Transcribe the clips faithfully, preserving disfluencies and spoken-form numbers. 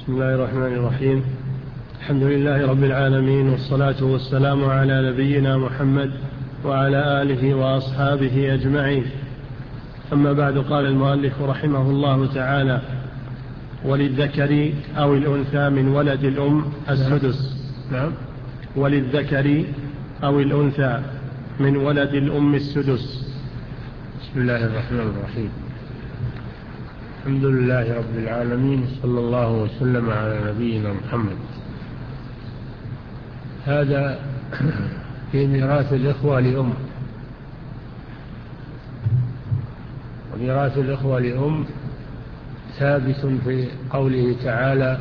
بسم الله الرحمن الرحيم. الحمد لله رب العالمين، والصلاة والسلام على نبينا محمد وعلى آله وأصحابه أجمعين. أما بعد، قال المؤلف رحمه الله تعالى: وللذكر أو الأنثى من ولد الأم السدس. نعم. وللذكر أو الأنثى من ولد الأم السدس. بسم الله الرحمن الرحيم. الحمد لله رب العالمين، صلى الله وسلم على نبينا محمد. هذا في ميراث الإخوة لأم. وميراث الإخوة لأم ثابت في قوله تعالى: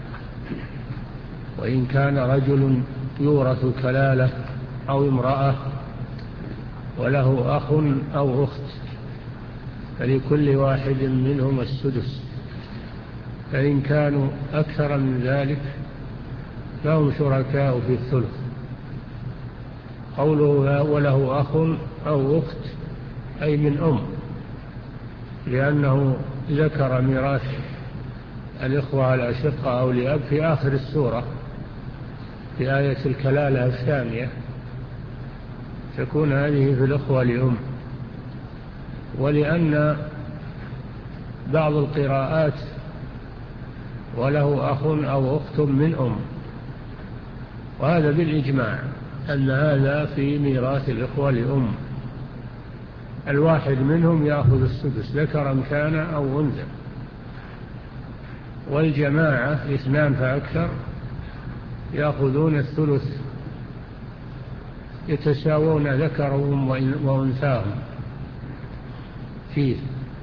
وإن كان رجل يورث كلالة أو امرأة وله أخ أو أخت فلكل واحد منهما السدس، فإن كانوا أكثر من ذلك فهم شركاء في الثلث. قوله وله أخ أو أخت أي من أم، لأنه ذكر ميراث الإخوة الأشقة أو لأب في آخر السورة في آية الكلالة الثانية، تكون هذه في الإخوة لأم. ولأن بعض القراءات وله أخ أو أخت من أم، وهذا بالإجماع أن هذا في ميراث الإخوة لأم، الواحد منهم يأخذ السدس ذكرا كان أو أنثى. والجماعة اثنان فأكثر يأخذون الثلث، يتساوون ذكرهم وأنثاهم فيه.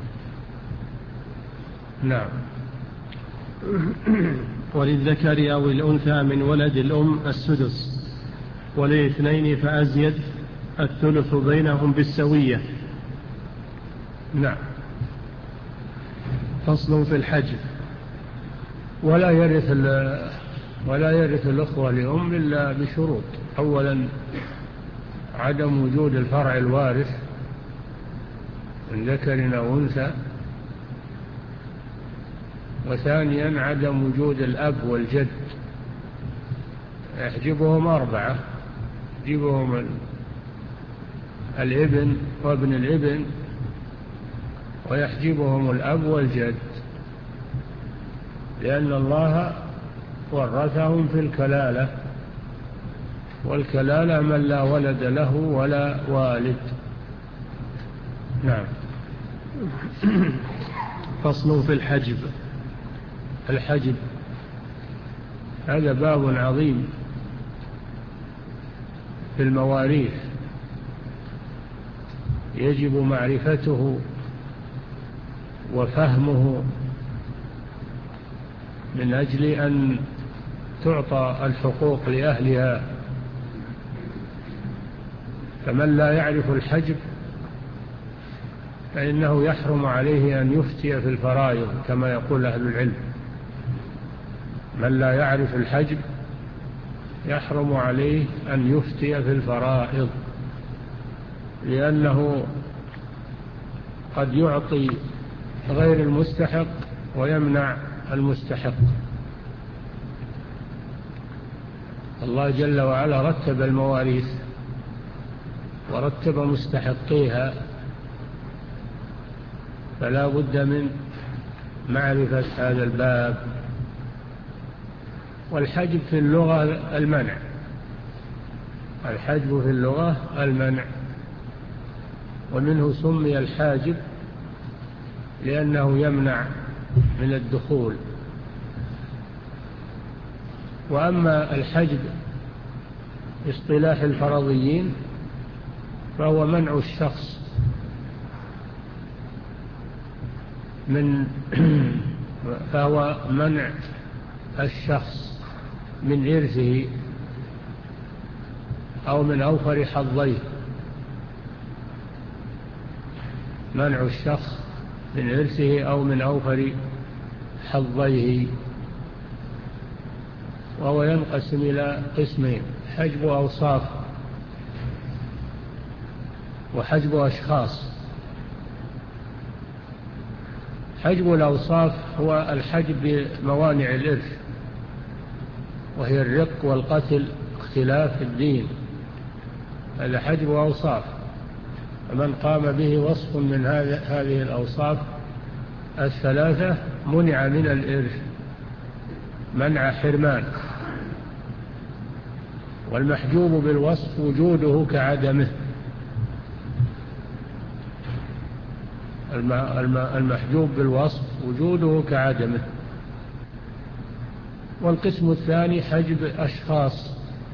نعم. وللذكر أو الأنثى من ولد الأم السدس، وللاثنين فأزيد الثلث بينهم بالسوية. نعم. فصل في الحجب. ولا يرث ولا يرث الأخوة لأم إلا بشروط: أولا عدم وجود الفرع الوارث من ذكر أو أنثى، وثانيا عدم وجود الأب والجد. يحجبهم أربعة: يحجبهم الابن وابن الابن، ويحجبهم الأب والجد، لأن الله ورثهم في الكلالة، والكلالة من لا ولد له ولا والد. نعم. فصل في الحجب. الحجب هذا باب عظيم في المواريث، يجب معرفته وفهمه من أجل أن تعطى الحقوق لأهلها. فمن لا يعرف الحجب فإنه يحرم عليه أن يفتي في الفرائض كما يقول أهل العلم. من لا يعرف الحجب يحرم عليه أن يفتي في الفرائض، لأنه قد يعطي غير المستحق ويمنع المستحق. الله جل وعلا رتب المواريث ورتب مستحقيها، فلا بد من معرفة هذا الباب. والحجب في اللغة المنع، الحجب في اللغة المنع، ومنه سمي الحاجب لأنه يمنع من الدخول. وأما الحجب اصطلاح الفرضيين فهو منع الشخص من فهو منع الشخص من إرثه أو من أوفر حظيه. منع الشخص من إرثه أو من أوفر حظيه، وهو ينقسم إلى قسمين: حجب أوصاف وحجب أشخاص. حجب الأوصاف هو الحجب بموانع الإرث، وهي الرق والقتل اختلاف الدين، هذا حجب أوصاف. فمن قام به وصف من هذه الأوصاف الثلاثة منع من الإرث منع حرمان. والمحجوب بالوصف وجوده كعدمه، المحجوب بالوصف وجوده كعدمه. والقسم الثاني حجب أشخاص،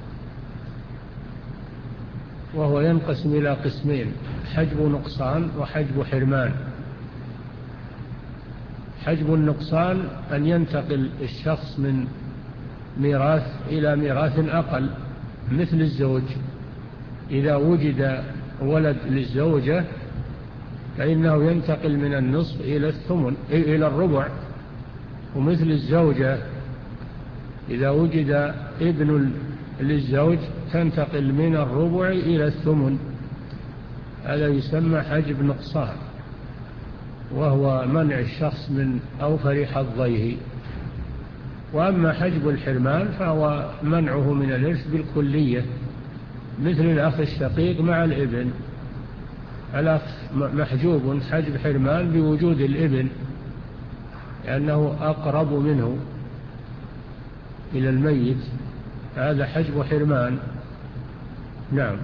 وهو ينقسم إلى قسمين: حجب نقصان وحجب حرمان. حجب النقصان أن ينتقل الشخص من ميراث إلى ميراث أقل، مثل الزوج، إذا وجد ولد للزوجة فإنه ينتقل من النصف إلى الثمن إلى الربع. ومثل الزوجة إذا وجد ابن للزوج تنتقل من الربع إلى الثمن. هذا يسمى حجب نقصان، وهو منع الشخص من أوفر حظيه. وأما حجب الحرمان فهو منعه من الإرث بالكلية، مثل الأخ الشقيق مع الابن. الأخ محجوب حجب حرمان بوجود الابن، لأنه أقرب منه إلى الميت، هذا حجب حرمان. نعم.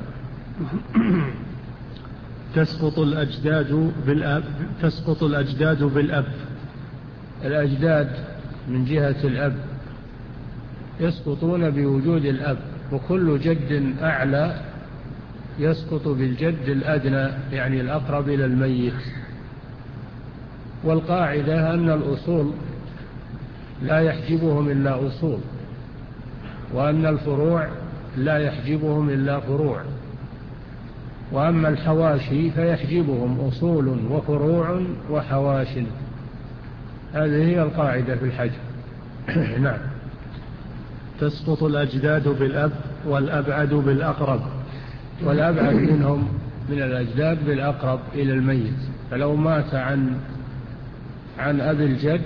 تسقط الأجداد بالأب تسقط الأجداد بالأب. الأجداد من جهة الأب يسقطون بوجود الأب، وكل جد أعلى يسقط بالجد الأدنى، يعني الأقرب إلى الميت. والقاعدة أن الأصول لا يحجبهم إلا أصول، وأن الفروع لا يحجبهم إلا فروع، وأما الحواشي فيحجبهم أصول وفروع وحواش. هذه هي القاعدة في الحجب. نعم. تسقط الأجداد بالأب والأبعد بالأقرب. والأبعد منهم من الأجداد بالأقرب إلى الميت، فلو مات عن عن أبي الجد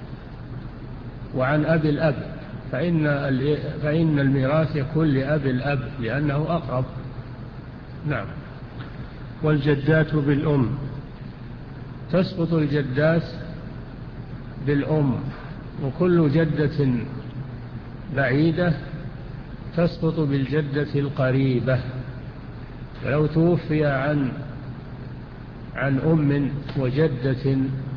وعن أبي الأب فإن فإن الميراث يكون لأبي الأب لأنه أقرب. نعم. والجدات بالأم. تسقط الجدات بالأم، وكل جدة بعيدة تسقط بالجدة القريبة. فلو توفي عن عن أم وجدة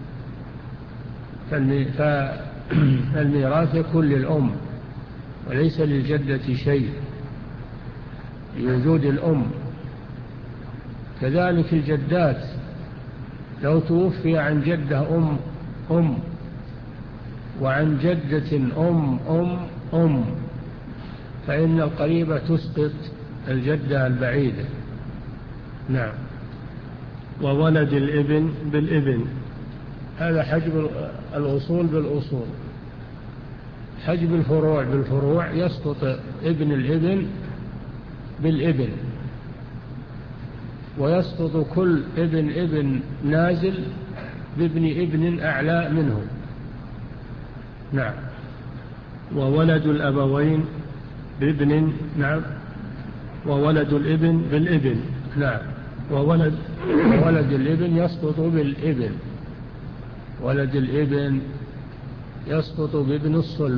فالميراث يكون للأم وليس للجدة شيء لوجود الأم. كذلك الجدات، لو توفي عن جدة أم أم وعن جدة أم أم أم فإن القريبة تسقط الجدة البعيدة. نعم. وولد الابن بالابن. هذا حجب الأصول بالأصول. حجب الفروع بالفروع يسقط ابن الابن بالابن، ويسقط كل ابن ابن نازل بابن ابن أعلى منه. نعم. وولد الأبوين بابن. نعم. وولد الابن بالابن. نعم. وولد وولد الابن يسقط بالابن. ولد الابن يسقط بابن الصلب،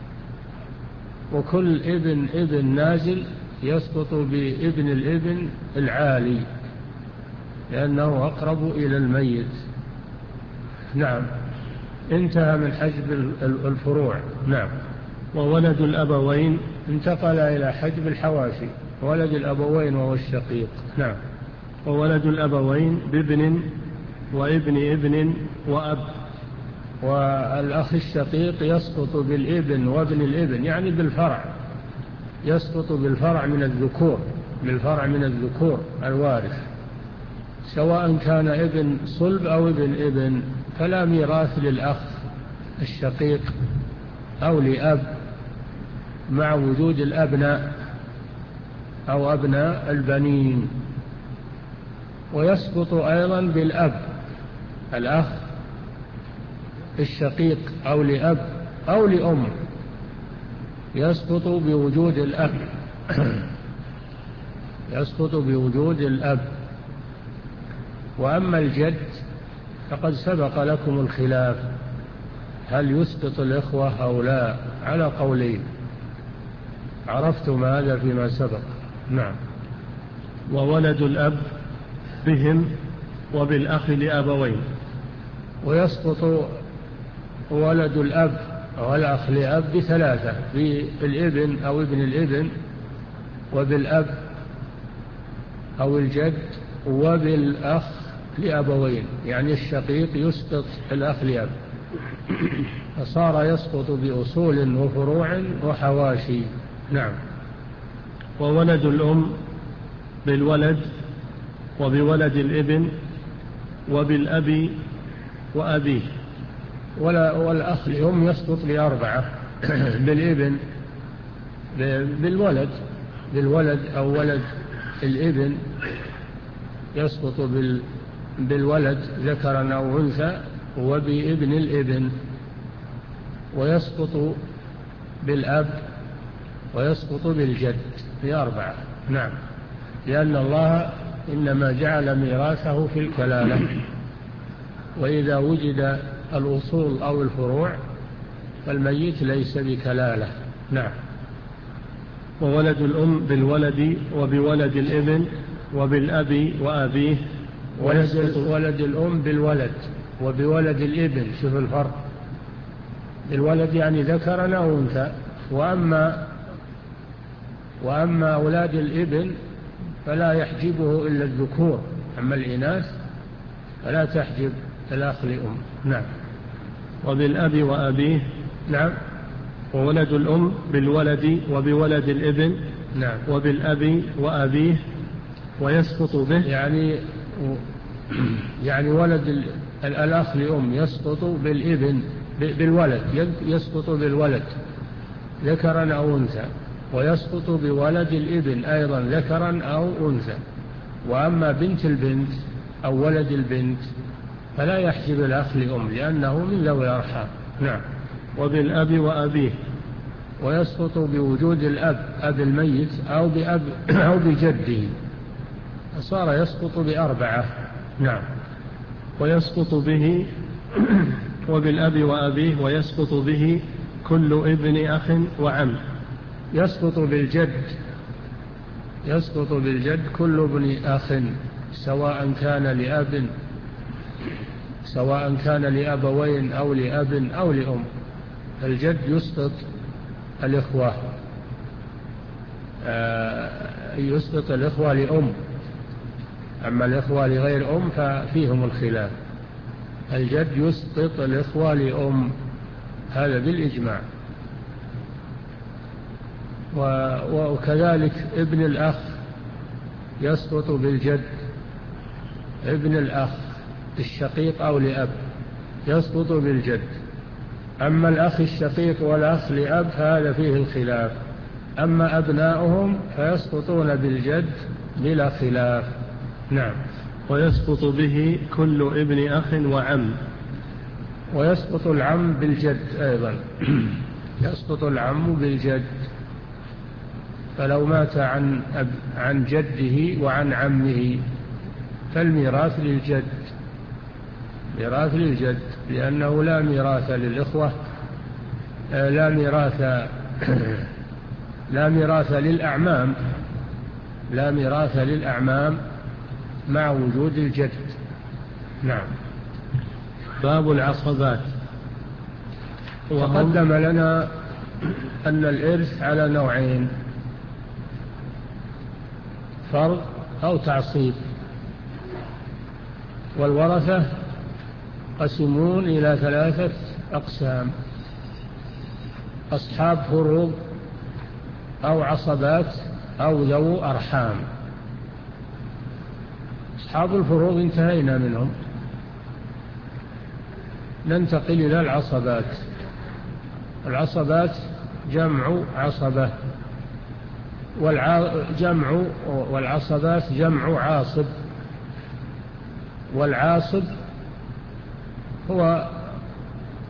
وكل ابن ابن نازل يسقط بابن الابن العالي لأنه أقرب إلى الميت. نعم. انتهى من حجب الفروع. نعم. وولد الأبوين انتقل إلى حجب الحواشي. ولد الأبوين وهو الشقيق. نعم. وولد الأبوين بابن وابن ابن وأب. والأخ الشقيق يسقط بالابن وابن الابن، يعني بالفرع، يسقط بالفرع من الذكور، بالفرع من الذكور الوارث، سواء كان ابن صلب أو ابن ابن، فلا ميراث للأخ الشقيق أو لأب مع وجود الأبناء أو أبناء البنين. ويسقط أيضا بالأب، الأخ الشقيق أو لأب أو لأم يسقط بوجود الأب يسقط بوجود الأب. وأما الجد فقد سبق لكم الخلاف هل يسقط الإخوة أو لا، على قولين، عرفتم هذا فيما سبق. نعم. وولد الأب بهم وبالأخ لأبوين. ويسقط ولد الأب والأخ لأب بثلاثة: بالابن أو ابن الابن، وبالأب أو الجد، وبالأخ لأبوين، يعني الشقيق يسقط الأخ لأب، فصار يسقط بأصول وفروع وحواشي. نعم. وولد الأم بالولد وبولد الابن وبالأب وأبيه. والأخ لأم يسقط بأربعة: بالابن، بالولد بالولد أو ولد الابن يسقط بالولد ذكرا أو أنثى، وبابن الابن، ويسقط بالأب، ويسقط بالجد بأربعة. نعم. لأن الله إنما جعل ميراثه في الكلالة، وإذا وجد الأصول أو الفروع فالميت ليس بكلالة. نعم. وولد الأم بالولد وبولد الابن وبالأب وأبيه. ولد, ولد الأم بالولد وبولد الابن، شوف الفرق، الولد يعني ذكرا أو أنثى. وأما وأما أولاد الابن فلا يحجبه إلا الذكور، أما الإناث فلا تحجب الأخ لأم. نعم. وبالأب وأبيه. نعم. وولد الأم بالولد وبولد الابن. نعم. وبالأب وأبيه ويسقط به، يعني يعني ولد الأخ لأم يسقط بالابن بالولد، يسقط بالولد ذكرا أو أنثى، ويسقط بولد الابن أيضا ذكرا أو أنثى. وأما بنت البنت أو ولد البنت فلا يحجب الأخ لأم لأنه من ذوي الأرحام. نعم. وبالأب وأبيه. ويسقط بوجود الأب، أب الميت، أو بأب أو بجده، صار يسقط بأربعة. نعم. ويسقط به وبالأب وأبيه ويسقط به كل ابن أخ وعم. يسقط بالجد يسقط بالجد كل ابن أخ، سواء كان لأب سواء كان لأبوين أو لأب أو لأم. الجد يسقط الإخوة يسقط الإخوة لأم، أما الإخوة لغير أم ففيهم الخلاف. الجد يسقط الإخوة لأم، هذا بالإجماع. وكذلك ابن الأخ يسقط بالجد، ابن الأخ الشقيق أو لأب يسقط بالجد. أما الأخ الشقيق والأخ لأب فهذا فيه الخلاف، أما أبناؤهم فيسقطون بالجد بلا خلاف. نعم. ويسقط به كل ابن أخ وعم. ويسقط العم بالجد أيضا يسقط العم بالجد، فلو مات عن عن جده وعن عمه فالميراث للجد، ميراث للجد، لأنه لا ميراث للإخوة، لا ميراث لا ميراث للأعمام لا ميراث للأعمام مع وجود الجد. نعم. باب العصبات. وقدم لنا أن الإرث على نوعين: فرض أو تعصيب. والورثة قسمون إلى ثلاثة أقسام: أصحاب فروض أو عصبات أو ذو أرحام. أصحاب الفروض انتهينا منهم، ننتقل إلى العصبات. العصبات جمع عصبة، والجمع والعصبات جمع عاصب. والعاصب هو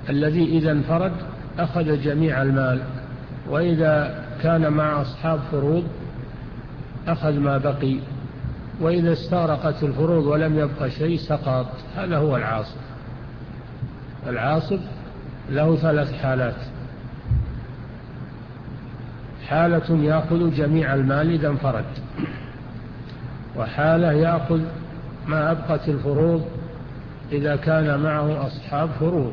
الذي إذا انفرد أخذ جميع المال، وإذا كان مع أصحاب فروض أخذ ما بقي، وإذا استغرقت الفروض ولم يبق شيء سقط. هذا هو العاصب. العاصب له ثلاث حالات: حالة يأخذ جميع المال إذا انفرد، وحالة يأخذ ما أبقت الفروض إذا كان معه أصحاب فروض،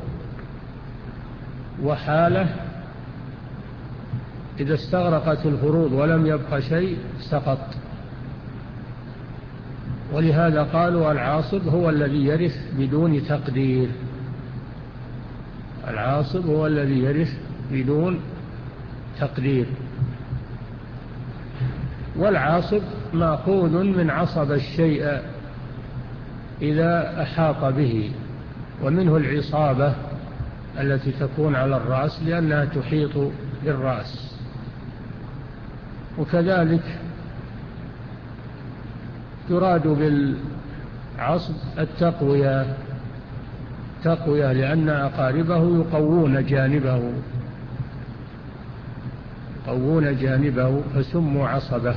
وحالة إذا استغرقت الفروض ولم يبق شيء سقط. ولهذا قالوا العاصب هو الذي يرث بدون تقدير. العاصب هو الذي يرث بدون تقدير. والعاصب مأخوذ من عصب الشيء إذا أحاط به، ومنه العصابة التي تكون على الرأس لأنها تحيط بالرأس. وكذلك يراد بالعصب التقوية، تقوية لأن أقاربه يقوون جانبه يقوون جانبه فسموا عصبة،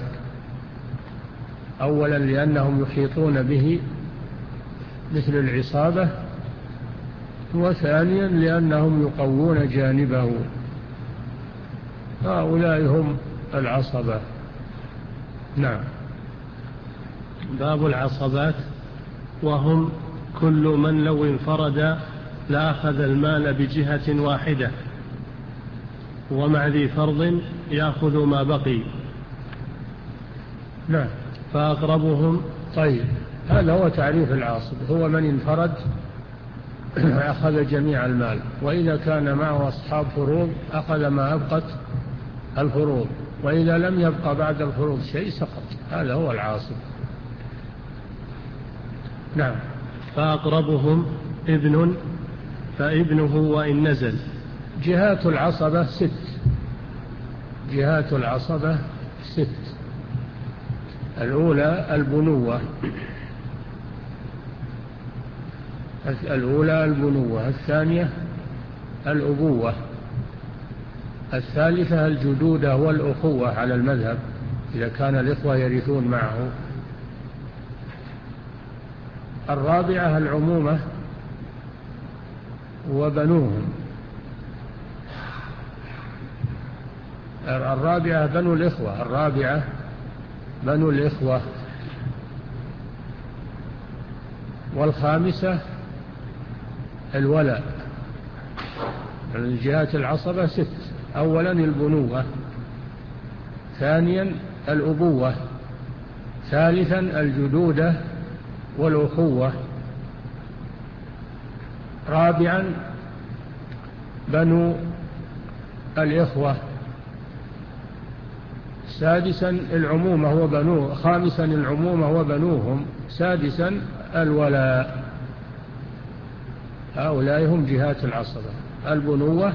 أولا لأنهم يحيطون به مثل العصابة، وثانيا لأنهم يقوون جانبه. هؤلاء هم العصبة. نعم. باب العصبات، وهم كل من لو انفرد لأخذ المال بجهة واحدة، ومع ذي فرض يأخذ ما بقي. نعم. فأقربهم. طيب، هذا هو تعريف العاصب: هو من انفرد أخذ جميع المال، وإذا كان معه أصحاب فروض أخذ ما أبقت الفروض، وإذا لم يبقى بعد الفروض شيء سقط. هذا هو العاصب. نعم. فأقربهم ابن فابنه وإن نزل. جهات العصبة ست. جهات العصبة ست. الأولى البنوة الأولى البنوة الثانية الأبوة، الثالثة الجدودة والأخوة على المذهب إذا كان الإخوة يرثون معه، الرابعة العمومة وبنوهم، الرابعة بنو الإخوة الرابعة بنو الإخوة والخامسة الولاء. جهات العصبة ست: أولا البنوة، ثانيا الأبوة، ثالثا الجدودة والأخوة، رابعا بنو الإخوة، سادسا العمومة وبنوه، خامسا العمومة وبنوهم، سادسا الولاء. هؤلاء هم جهات العصبة: البنوة،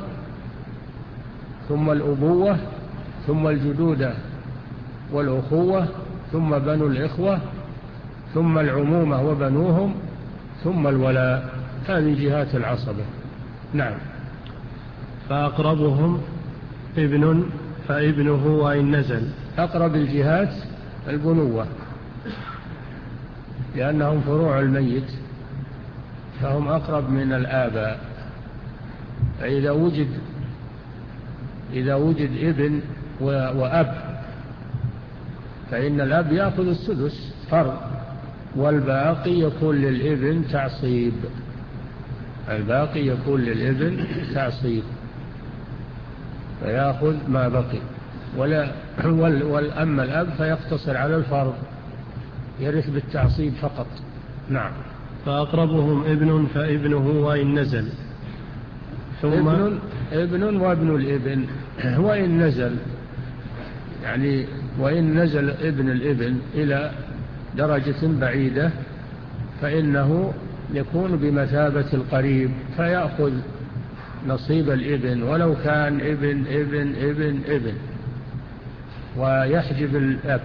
ثم الأبوة، ثم الجدودة والأخوة، ثم بنو الإخوة، ثم العمومة وبنوهم، ثم الولاء. هذه جهات العصبة. نعم. فأقربهم ابن فابنه وإن نزل. أقرب الجهات البنوة لأنهم فروع الميت، فهم أقرب من الآباء. فإذا وجد إذا وجد ابن وأب فإن الأب يأخذ السدس فرض، والباقي يكون للابن تعصيب. الباقي يكون للابن تعصيب فيأخذ ما بقي، ولا والأما الأب فيقتصر على الفرض، يرث بالتعصيب فقط. نعم. فأقربهم ابن فابنه وإن نزل. ثم ابن, ابن وابن الابن وإن نزل، يعني وإن نزل ابن الابن إلى درجة بعيدة فإنه يكون بمثابة القريب، فيأخذ نصيب الابن ولو كان ابن ابن ابن ابن، ويحجب الأب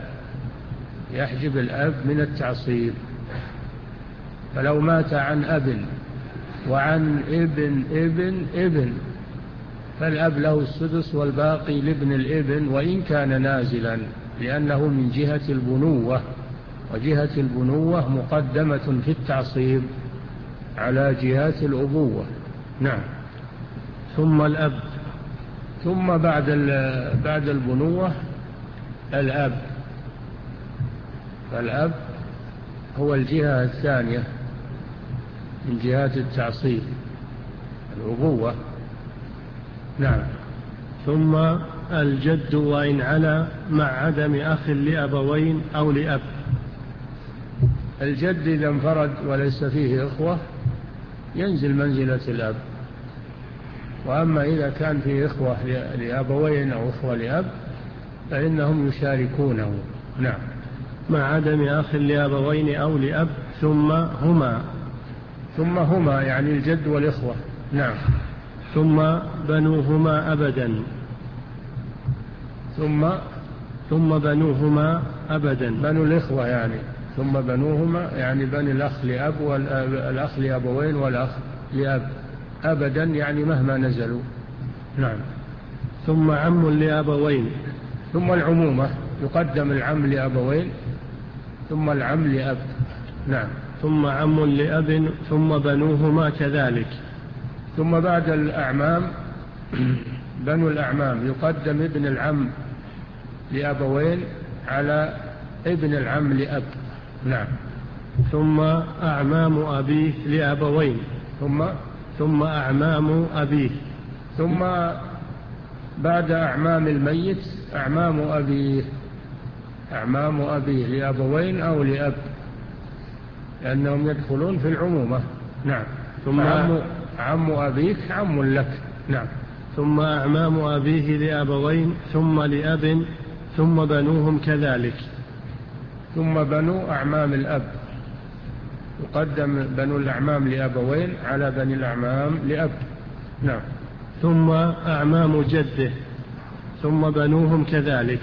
يحجب الأب من التعصيب. فلو مات عن أب وعن ابن ابن ابن، فالأب له السدس والباقي لابن الابن وإن كان نازلا، لأنه من جهة البنوة، وجهة البنوة مقدمة في التعصيب على جهات الأبوة. نعم. ثم الأب. ثم بعد بعد البنوة الأب، فالأب هو الجهة الثانية من جهات التعصيب الأبوة. نعم. ثم الجد وإن علا مع عدم أخ لأبوين أو لأب. الجد إذا انفرد وليس فيه إخوة ينزل منزلة الأب، وأما إذا كان فيه إخوة لأبوين أو إخوة لأب فإنهم يشاركونه. نعم. مع عدم أخ لأبوين أو لأب. ثم هما. ثم هما يعني الجد والإخوة. نعم. ثم بنوهما أبدا. ثم ثم بنوهما أبدا. بنو الإخوة يعني. ثم بنوهما يعني بني الأخ لأب والأخ لأبوين والأخ لأب أبدا يعني مهما نزلوا. نعم. ثم عم لأبوين. ثم العمومة، يقدم العم لأبوين ثم العم لأب. نعم. ثم عم لأب ثم بنوهما كذلك. ثم بعد الأعمام بنو الأعمام، يقدم ابن العم لأبوين على ابن العم لأب. نعم. ثم أعمام أبيه لأبوين. ثم ثم أعمام أبيه. ثم بعد أعمام الميت أعمام أبيه، أعمام أبيه لأبوين أو لأب، لأنهم يدخلون في العمومة. نعم. ثم عم, عم أبيك عم لك. نعم. ثم أعمام أبيه لأبوين ثم لأب ثم بنوهم كذلك. ثم بنو أعمام الأب، يقدم بنو الأعمام لأبوين على بني الأعمام لأب. نعم. ثم أعمام جده ثم بنوهم كذلك.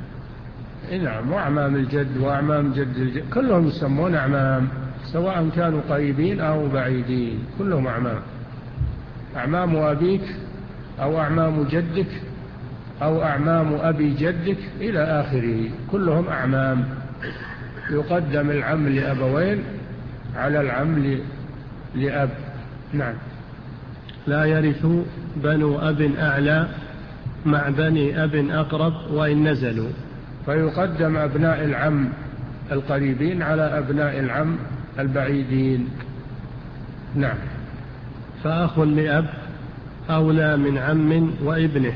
نعم. وأعمام الجد وأعمام جد الجد كلهم يسمون أعمام، سواء كانوا قريبين أو بعيدين كلهم أعمام. أعمام أبيك أو أعمام جدك أو أعمام أبي جدك إلى آخره كلهم أعمام. يقدم العم لأبوين على العم لأب. نعم. لا يرث بنو أب أعلى مع بني أب أقرب وإن نزلوا، فيقدم أبناء العم القريبين على أبناء العم البعيدين. نعم. فأخ لأب أولى من عم وابنه.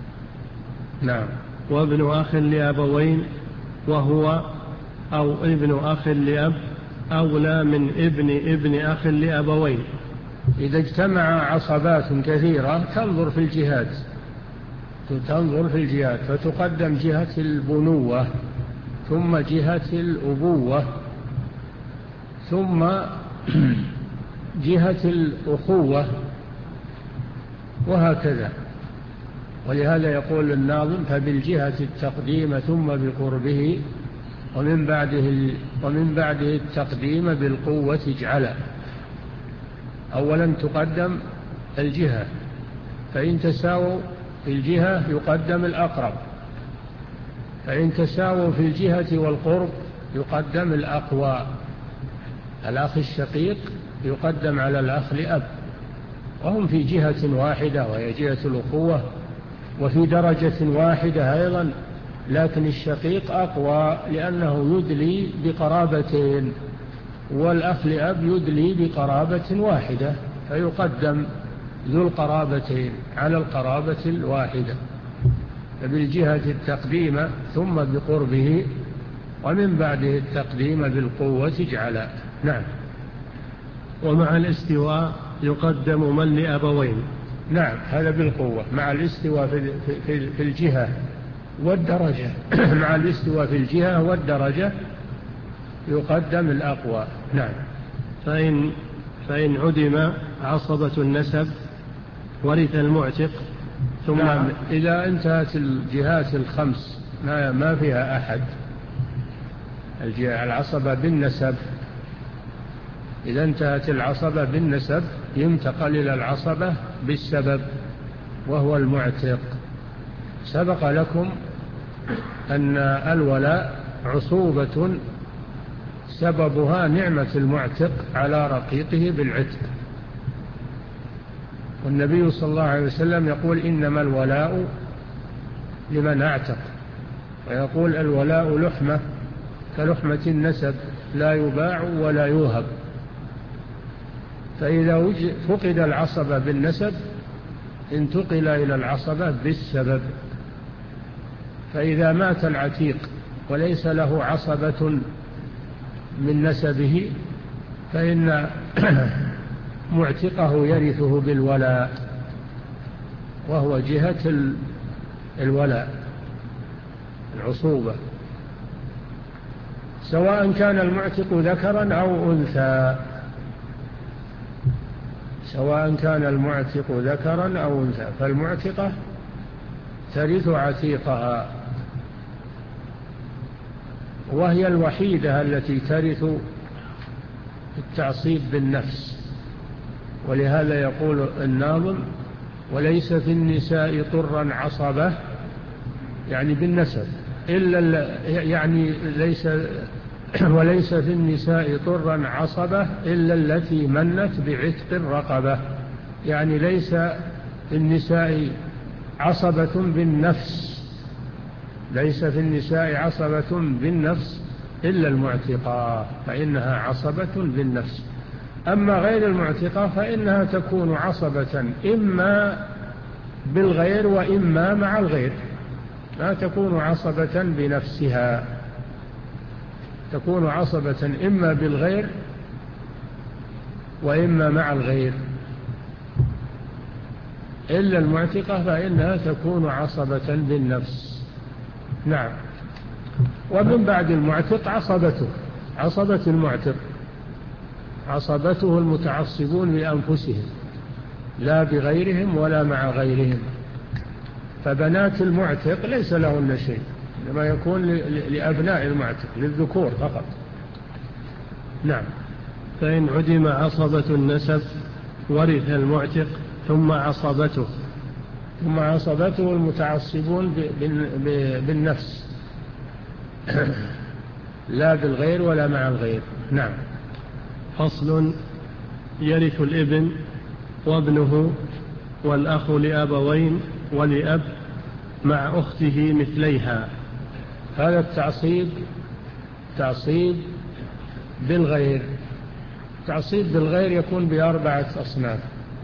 نعم. وابن أخ لأبوين وهو أو ابن أخ لأب أولى من ابن ابن أخ لأبوين. إذا اجتمع عصبات كثيرة تنظر في الجهات، تنظر في الجهات فتقدم جهة البنوة ثم جهة الأبوة ثم جهة الأخوة وهكذا. ولهذا يقول الناظم فبالجهة التقديم ثم بقربه ومن بعده ومن بعده التقديم بالقوة اجعلا. أولا تقدم الجهة، فإن تساووا في الجهة يقدم الأقرب، فإن تساووا في الجهة والقرب يقدم الأقوى. الأخ الشقيق يقدم على الأخ لأب، وهم في جهة واحدة وهي جهة الأخوة، وفي درجة واحدة أيضا، لكن الشقيق أقوى لأنه يدلي بقرابتين، والأخ لأب يدلي بقرابة واحدة، فيقدم ذو القرابتين على القرابة الواحدة. فبالجهة التقديم ثم بقربه ومن بعده التقديم بالقوة اجعلا. نعم. ومع الاستواء يقدم من لأبوين. نعم. هذا بالقوة مع الاستواء في, في, في الجهة والدرجة مع الاستواء في الجهة والدرجة يقدم الأقوى. نعم. فإن, فإن عدم عصبة النسب ورث المعتق ثم نعم. إذا انتهت الجهات الخمس ما فيها أحد، العصبة بالنسب، إذا انتهت العصبة بالنسب ينتقل إلى العصبة بالسبب وهو المعتق. سبق لكم أن الولاء عصوبة سببها نعمة المعتق على رقيقه بالعتق، والنبي صلى الله عليه وسلم يقول إنما الولاء لمن اعتق، ويقول الولاء لحمة كلحمة النسب لا يباع ولا يوهب. فإذا فقد العصبة بالنسب انتقل إلى العصبة بالسبب. فإذا مات العتيق وليس له عصبة من نسبه فإن معتقه يرثه بالولاء، وهو جهة الولاء العصوبة، سواء كان المعتق ذكرا أو أنثى سواء كان المعتق ذكرا أو أنثى فالمعتقة ترث عتيقها، وهي الوحيدة التي ترث التعصيب بالنفس. ولهذا يقول الناظم: وليس في النساء طرا عصبة، يعني بالنسب، إلا يعني ليس وليس في النساء طرا عصبة إلا التي منت بعتق الرقبة، يعني ليس في النساء عصبة بالنفس ليس في النساء عصبة بالنفس إلا المعتقة فإنها عصبة بالنفس. أما غير المعتقة فإنها تكون عصبة إما بالغير وإما مع الغير، لا تكون عصبة بنفسها، تكون عصبة إما بالغير وإما مع الغير. إلا المعتقة فإنها تكون عصبة بالنفس. نعم. ومن بعد المعتق عصبته عصبة المعتق عصبته المتعصبون لأنفسهم لا بغيرهم ولا مع غيرهم. فبنات المعتق ليس لهن شيء، لما يكون لأبناء المعتق للذكور فقط. نعم. فإن عدم عصبة النسب ورث المعتق ثم عصبته ثم عصبته المتعصبون بالنفس لا بالغير ولا مع الغير. نعم. فصل: يرث الابن وابنه والأخ لأبوين ولأب مع أخته مثليها. هذا التعصيب تعصيب بالغير. تعصيب بالغير يكون بأربعة أصناف: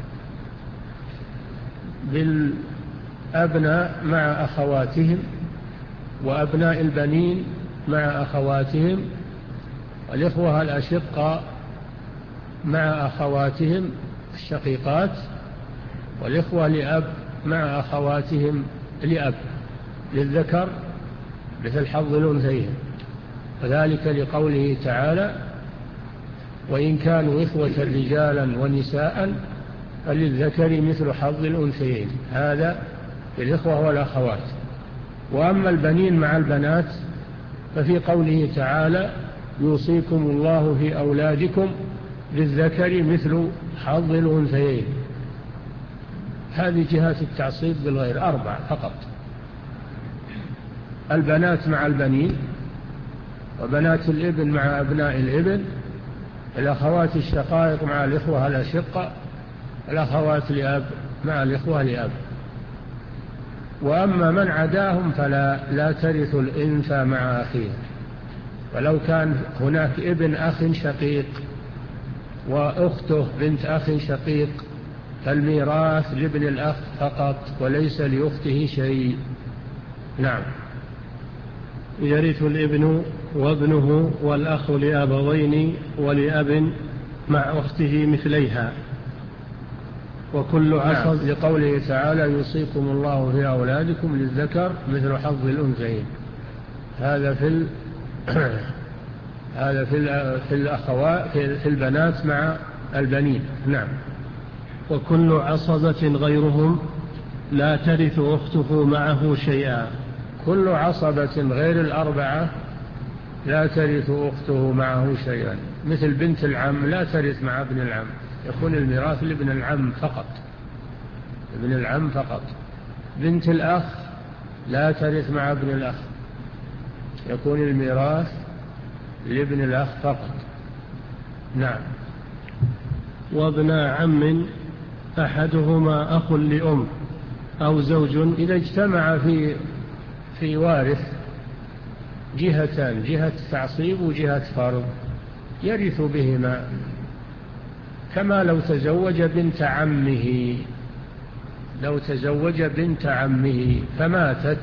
بالأبناء مع أخواتهم، وأبناء البنين مع أخواتهم، والإخوة الأشقاء مع أخواتهم الشقيقات، والإخوة لأب مع أخواتهم لأب، للذكر مثل حظ الأنثيين، وذلك لقوله تعالى: وإن كانوا إخوة رجالا ونساء فللذكر مثل حظ الأنثيين. هذا في الإخوة والأخوات. وأما البنين مع البنات ففي قوله تعالى: يوصيكم الله في أولادكم للذكر مثل حظ الأنثيين. هذه جهات التعصيب بالغير أربع فقط: البنات مع البنين، وبنات الابن مع أبناء الابن، الأخوات الشقائق مع الإخوة الأشقة، الأخوات لأب مع الإخوة لأب. وأما من عداهم فلا لا ترث الأنثى مع أخيه. ولو كان هناك ابن أخ شقيق وأخته بنت أخ شقيق فالميراث لابن الأخ فقط وليس لأخته شيء. نعم. يرث الابن وابنه والأخ لأبوين ولأب مع أخته مثليها. وكل عصب. نعم. لقوله تعالى: يوصيكم الله في أولادكم للذكر مثل حظ الأنثيين. هذا في ال... هذا في ال... في الأخوات في البنات مع البنين. نعم. وكل عصبة غيرهم لا ترث أخته معه شيئا. كل عصبة غير الأربعة لا ترث أخته معه شيئا، مثل بنت العم لا ترث مع ابن العم يكون الميراث لابن العم فقط، ابن العم فقط. بنت الأخ لا ترث مع ابن الأخ، يكون الميراث لابن الأخ فقط. نعم. وابن عم أحدهما أخ لأم أو زوج، إذا اجتمع في في وارث جهتان، جهة تعصيب وجهة فرض، يرث بهما، كما لو تزوج بنت عمه، لو تزوج بنت عمه فماتت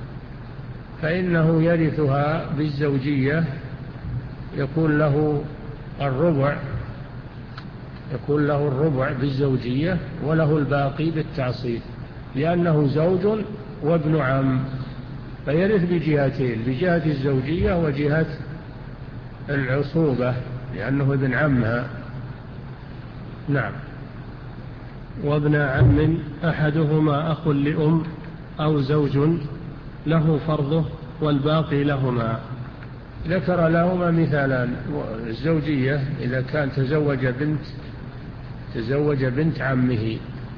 فإنه يرثها بالزوجية، يكون له الربع، يكون له الربع بالزوجية وله الباقي بالتعصيب، لأنه زوج وابن عم، فيرث بجهتين، بجهة الزوجية وجهة العصوبة لأنه ابن عمها. نعم. وابن عم أحدهما أخ لأم أو زوج له فرضه والباقي لهما. ذكر لهما مثالان: الزوجية إذا كان تزوج بنت تزوج بنت عمه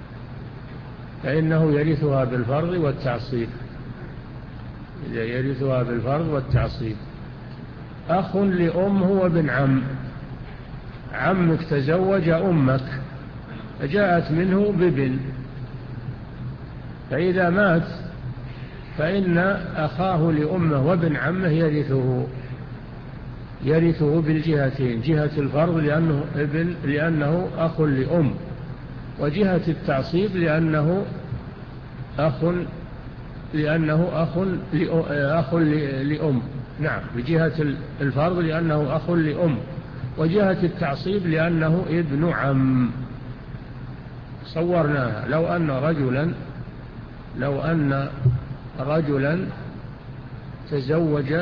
فإنه يرثها بالفرض والتعصيب، إذا يرثها بالفرض والتعصيب. أخ لأم هو ابن عم، عمك تزوج أمك فجاءت منه بابن، فإذا مات فإن أخاه لأمه وابن عمه يرثه، يرثه بالجهتين، جهة الفرض لأنه ابن لأنه أخ لأم، وجهة التعصيب لأنه أخ لأنه أخ أخ لأم. نعم، بجهة الفرض لأنه أخ لأم، وجهة التعصيب لأنه ابن عم. صورناها: لو أن رجلا لو أن رجلا تزوج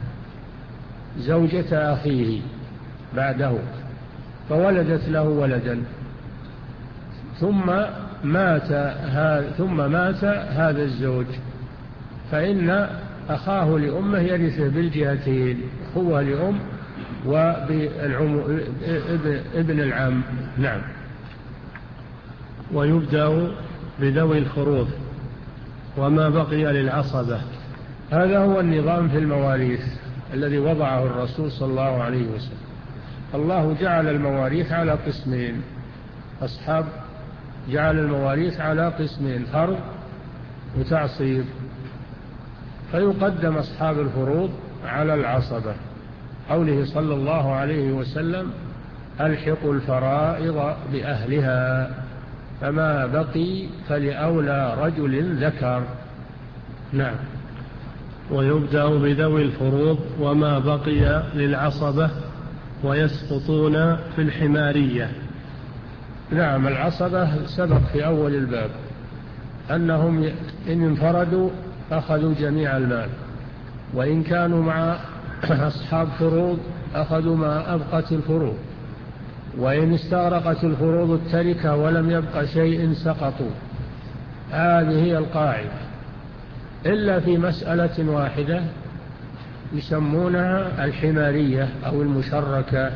زوجة أخيه بعده فولدت له ولدا، ثم مات ثم مات هذا الزوج، فإن أخاه لأمه يرثه بالجهتين، أخوه لأم وابن العم. نعم. ويبدأ بذوي الفروض وما بقي للعصبة. هذا هو النظام في المواريث الذي وضعه الرسول صلى الله عليه وسلم. الله جعل المواريث على قسمين، أصحاب جعل المواريث على قسمين: فرض وتعصيب، فيقدم أصحاب الفروض على العصبة، قوله صلى الله عليه وسلم: ألحقوا الفرائض بأهلها فما بقي فلأولى رجل ذكر. نعم. ويبدأ بذوي الفروض وما بقي للعصبة ويسقطون في الحمارية. نعم، العصبة سبق في أول الباب أنهم إن انفردوا أخذوا جميع المال، وإن كانوا مع أصحاب فروض أخذوا ما أبقت الفروض، وإن استغرقت الفروض التركة ولم يبق شيء سقطوا. هذه هي القاعدة، إلا في مسألة واحدة يسمونها الحمارية أو المشركة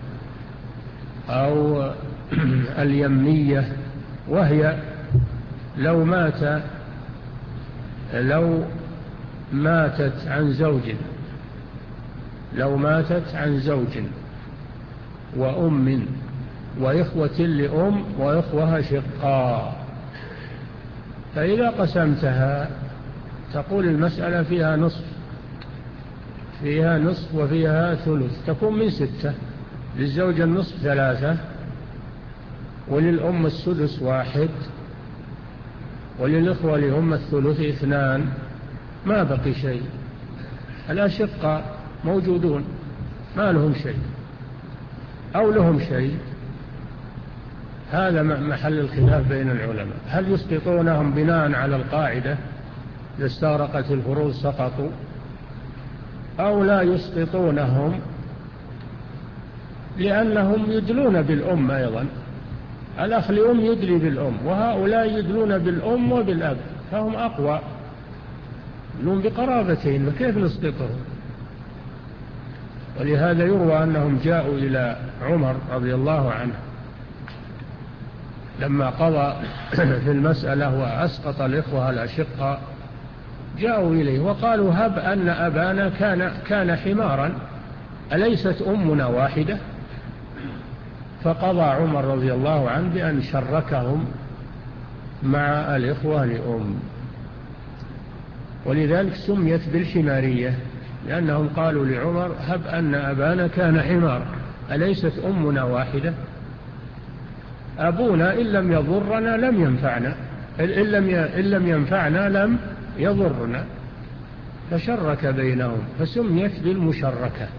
أو اليمية، وهي لو مات لو ماتت عن زوج لو ماتت عن زوج وأم وإخوة لأم وإخوة شقاء، فإذا قسمتها تقول المسألة فيها نصف فيها نصف وفيها ثلث، تكون من ستة: للزوج النصف ثلاثة، وللأم السدس واحد، وللإخوة لهم الثلث اثنان، ما بقي شيء. الأشقاء موجودون ما لهم شيء أو لهم شيء، هذا محل الخلاف بين العلماء: هل يسقطونهم بناء على القاعدة إذا استغرقت الفروض سقطوا، أو لا يسقطونهم لأنهم يدلون بالأم أيضا؟ الأخ لأم يدلي بالأم، وهؤلاء يدلون بالأم وبالأب، فهم أقوى، يدلون بقرابتين، فكيف نسقطهم؟ ولهذا يروى أنهم جاءوا إلى عمر رضي الله عنه لما قضى في المسألة وأسقط الإخوة الأشقاء جاءوا إليه وقالوا هب أن أبانا كان, كان حمارا أليست أمنا واحدة؟ فقضى عمر رضي الله عنه بأن شركهم مع الإخوة لأم، ولذلك سميت بالحمارية، لأنهم قالوا لعمر هب أن أبانا كان حمار أليست أمنا واحدة؟ أبونا إن لم يضرنا لم ينفعنا، إن لم ينفعنا لم يضرنا، فشرك بينهم فسميت بالمشركة.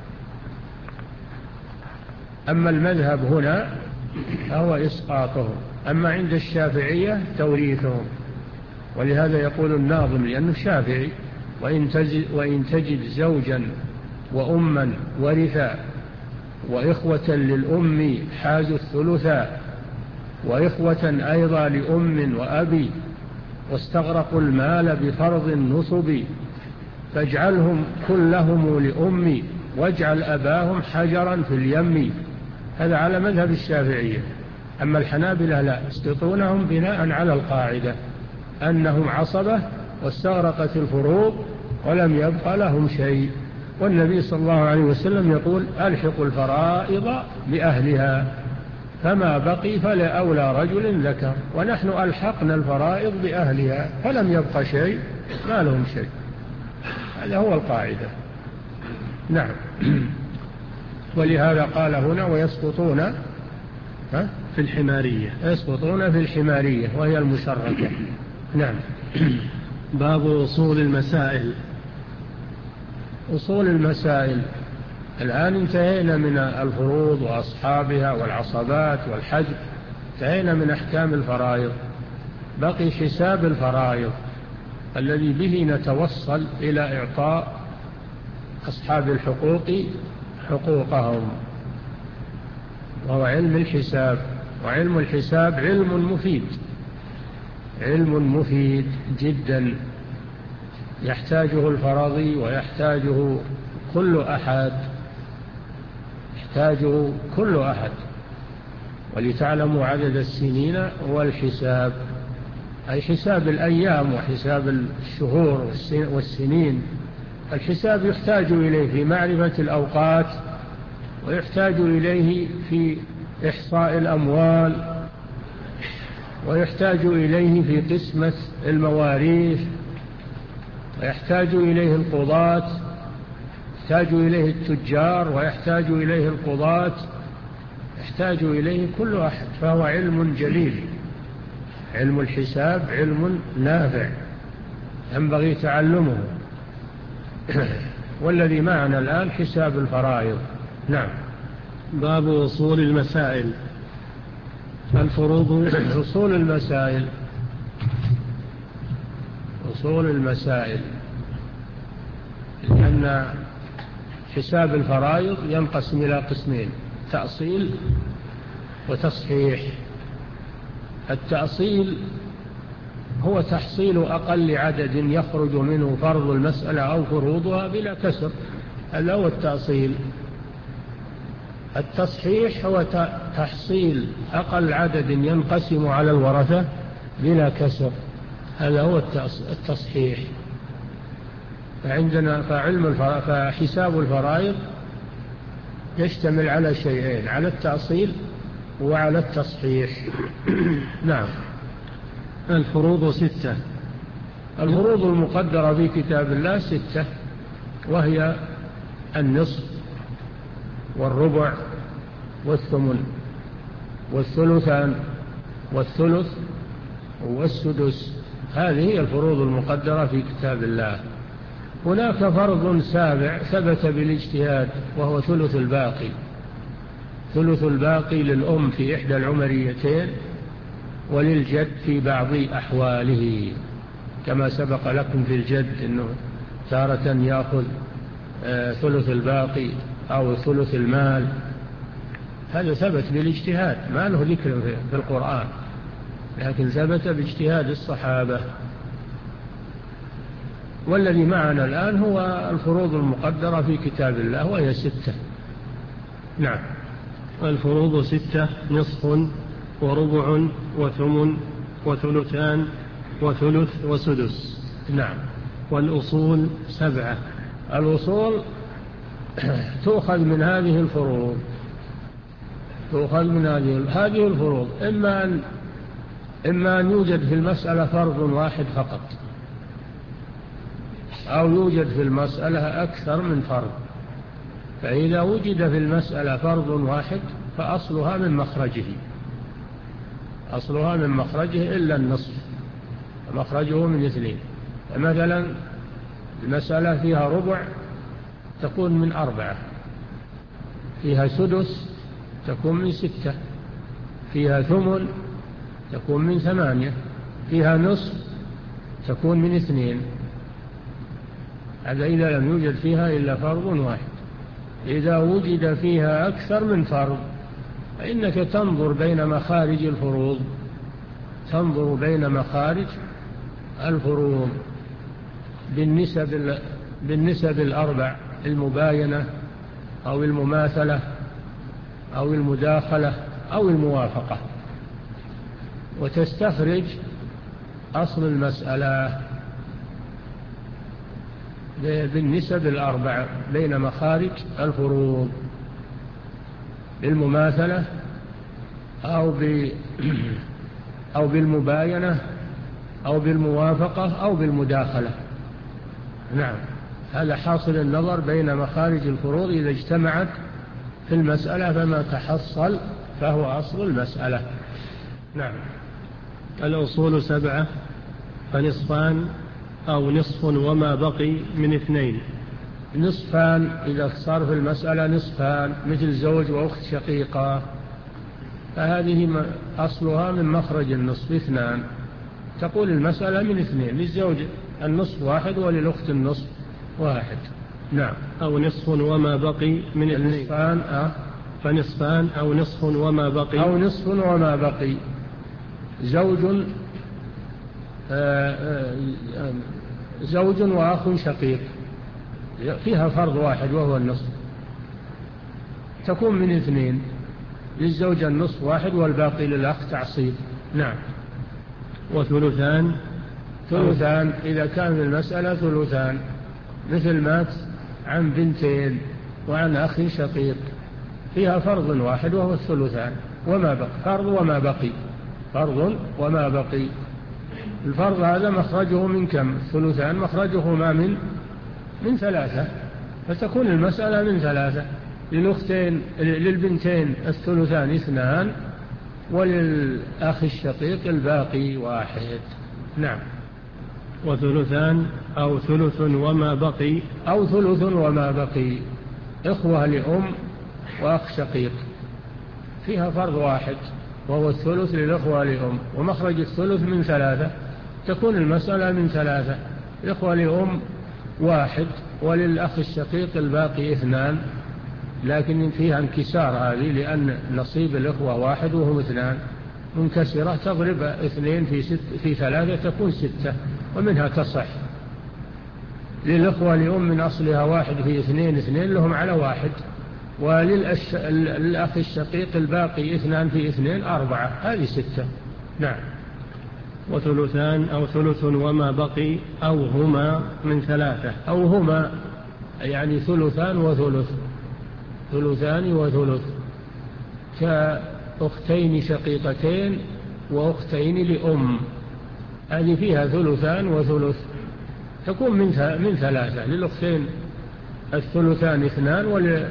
أما المذهب هنا فهو إسقاطهم، أما عند الشافعية توريثهم، ولهذا يقول الناظم لأنه شافعي وإن تجد, وإن تجد زوجا وأما ورثا وإخوة للأم حازوا الثلثا وإخوة أيضا لأم وأبي واستغرقوا المال بفرض النصب فاجعلهم كلهم لأمي واجعل أباهم حجرا في اليم. هذا على مذهب الشافعية. أما الحنابلة لا، يسقطونهم بناء على القاعدة أنهم عصبة واستغرقت الفروض ولم يبقى لهم شيء، والنبي صلى الله عليه وسلم يقول ألحقوا الفرائض بأهلها فما بقي فلأولى رجل ذكر، ونحن ألحقنا الفرائض بأهلها فلم يبقى شيء ما لهم شيء. هذا هو القاعدة. نعم. ولهذا قال هنا ويسقطون ها؟ في الحمارية، يسقطون في الحمارية وهي المشركة. نعم. باب أصول المسائل. أصول المسائل، الآن انتهينا من الفروض وأصحابها والعصبات والحجب، انتهينا من أحكام الفرائض، بقي حساب الفرائض الذي به نتوصل إلى إعطاء أصحاب الحقوق حقوقهم، وهو علم الحساب. وعلم الحساب علم مفيد، علم مفيد جدا يحتاجه الفرضي ويحتاجه كل أحد، يحتاجه كل أحد. ولتعلموا عدد السنين والحساب، أي حساب الأيام وحساب الشهور والسنين. الحساب يحتاج إليه في معرفة الأوقات، ويحتاج إليه في إحصاء الأموال، ويحتاج إليه في قسمة المواريث، ويحتاج إليه القضاة، يحتاج إليه التجار، ويحتاج إليه القضاة، يحتاج إليه كل أحد. فهو علم جليل، علم الحساب علم نافع ينبغي تعلمه. والذي معنا الآن حساب الفرائض. نعم. باب أصول المسائل. الفروض. أصول المسائل، أصول المسائل، لأن حساب الفرائض ينقسم إلى قسمين: تأصيل وتصحيح. التأصيل هو تحصيل أقل عدد يخرج منه فرض المسألة أو فروضها بلا كسر، هذا هو التأصيل. التصحيح هو تحصيل أقل عدد ينقسم على الورثة بلا كسر، هذا هو التصحيح. فعندنا فعلم فحساب الفرائض يشتمل على شيئين: على التأصيل وعلى التصحيح. نعم. الفروض ستة. الفروض المقدرة في كتاب الله ستة، وهي النصف والربع والثمن والثلثان والثلث والسدس. هذه هي الفروض المقدرة في كتاب الله. هناك فرض سابع ثبت بالاجتهاد وهو ثلث الباقي. ثلث الباقي للأم في إحدى العمريتين وللجد في بعض أحواله، كما سبق لكم في الجد أنه تارة يأخذ ثلث الباقي أو ثلث المال. هذا ثبت بالاجتهاد، ما له ذكر في القرآن، لكن ثبت باجتهاد الصحابة. والذي معنا الآن هو الفروض المقدرة في كتاب الله وهي ستة. نعم. الفروض ستة: نصف وربع وثمن وثلثان وثلث وسدس. نعم. والأصول سبعة. الأصول تؤخذ من هذه الفروض تؤخذ من هذه هذه الفروض إما أن إما أن يوجد في المسألة فرض واحد فقط، أو يوجد في المسألة أكثر من فرض. فإذا وجد في المسألة فرض واحد فأصلها من مخرجه أصلها من مخرجه إلا النصف، مخرجه من اثنين. مثلا المسألة فيها ربع تكون من أربعة، فيها سدس تكون من ستة، فيها ثمن تكون من ثمانية، فيها نصف تكون من اثنين. هذا إذا لم يوجد فيها إلا فرض واحد. إذا وجد فيها أكثر من فرض فإنك تنظر بين مخارج الفروض تنظر بين مخارج الفروض بالنسب بالنسب الأربع: المباينة أو المماثلة أو المداخلة أو الموافقة، وتستخرج أصل المسألة بالنسب الأربع بين مخارج الفروض: بالمماثلة أو أو بالمباينة أو بالموافقة أو بالمداخلة. نعم، هذا حاصل النظر بين مخارج الفروض. إذا اجتمعت في المسألة فما تحصل فهو أصل المسألة. نعم. الأصول سبعة، فنصفان أو نصف وما بقي من اثنين. نصفان إذا صار في المسألة نصفان، مثل زوج وأخت شقيقة، فهذه أصلها من مخرج النصف اثنان. تقول المسألة من اثنين، للزوج النصف واحد وللأخت النصف واحد. نعم. أو نصف وما بقي من اثنين. نصفان أه فنصفان أو نصف وما بقي أو نصف وما بقي. زوج آآ آآ زوج وأخ شقيق فيها فرض واحد وهو النصف، تكون من اثنين، للزوج النصف واحد والباقي للأخ تعصيب. نعم. وثلثان ثلثان إذا كان المسألة ثلثان، مثل مات عن بنتين وعن أخ شقيق، فيها فرض واحد وهو الثلثان وما بقي. فرض وما بقي فرض وما بقي. الفرض هذا مخرجه من كم؟ الثلثان مخرجه ما من من ثلاثة، فتكون المسألة من ثلاثة. للأختين للبنتين الثلثان اثنان، وللأخ الشقيق الباقي واحد. نعم. وثلثان أو ثلث وما بقي أو ثلث وما بقي. إخوة لأم وأخ شقيق فيها فرض واحد وهو الثلث للإخوة لأم، ومخرج الثلث من ثلاثة، تكون المسألة من ثلاثة: الإخوة لأم واحد، وللأخ الشقيق الباقي اثنان. لكن فيها انكسار هذه، لأن نصيب الإخوة واحد وهم اثنان، منكسرة تضرب اثنين في, ست في ثلاثة تكون ستة، ومنها تصح. للإخوة لأم من أصلها واحد في اثنين اثنين لهم على واحد، وللأخ الشقيق الباقي اثنان في اثنين أربعة، هذه ستة. نعم. وثلثان أو ثلث وما بقي أو هما من ثلاثة. أو هما يعني ثلثان وثلث، ثلثان وثلث، كأختين شقيقتين وأختين لأم، هذه فيها ثلثان وثلث، تكون من من ثلاثة. للأختين الثلثان اثنان،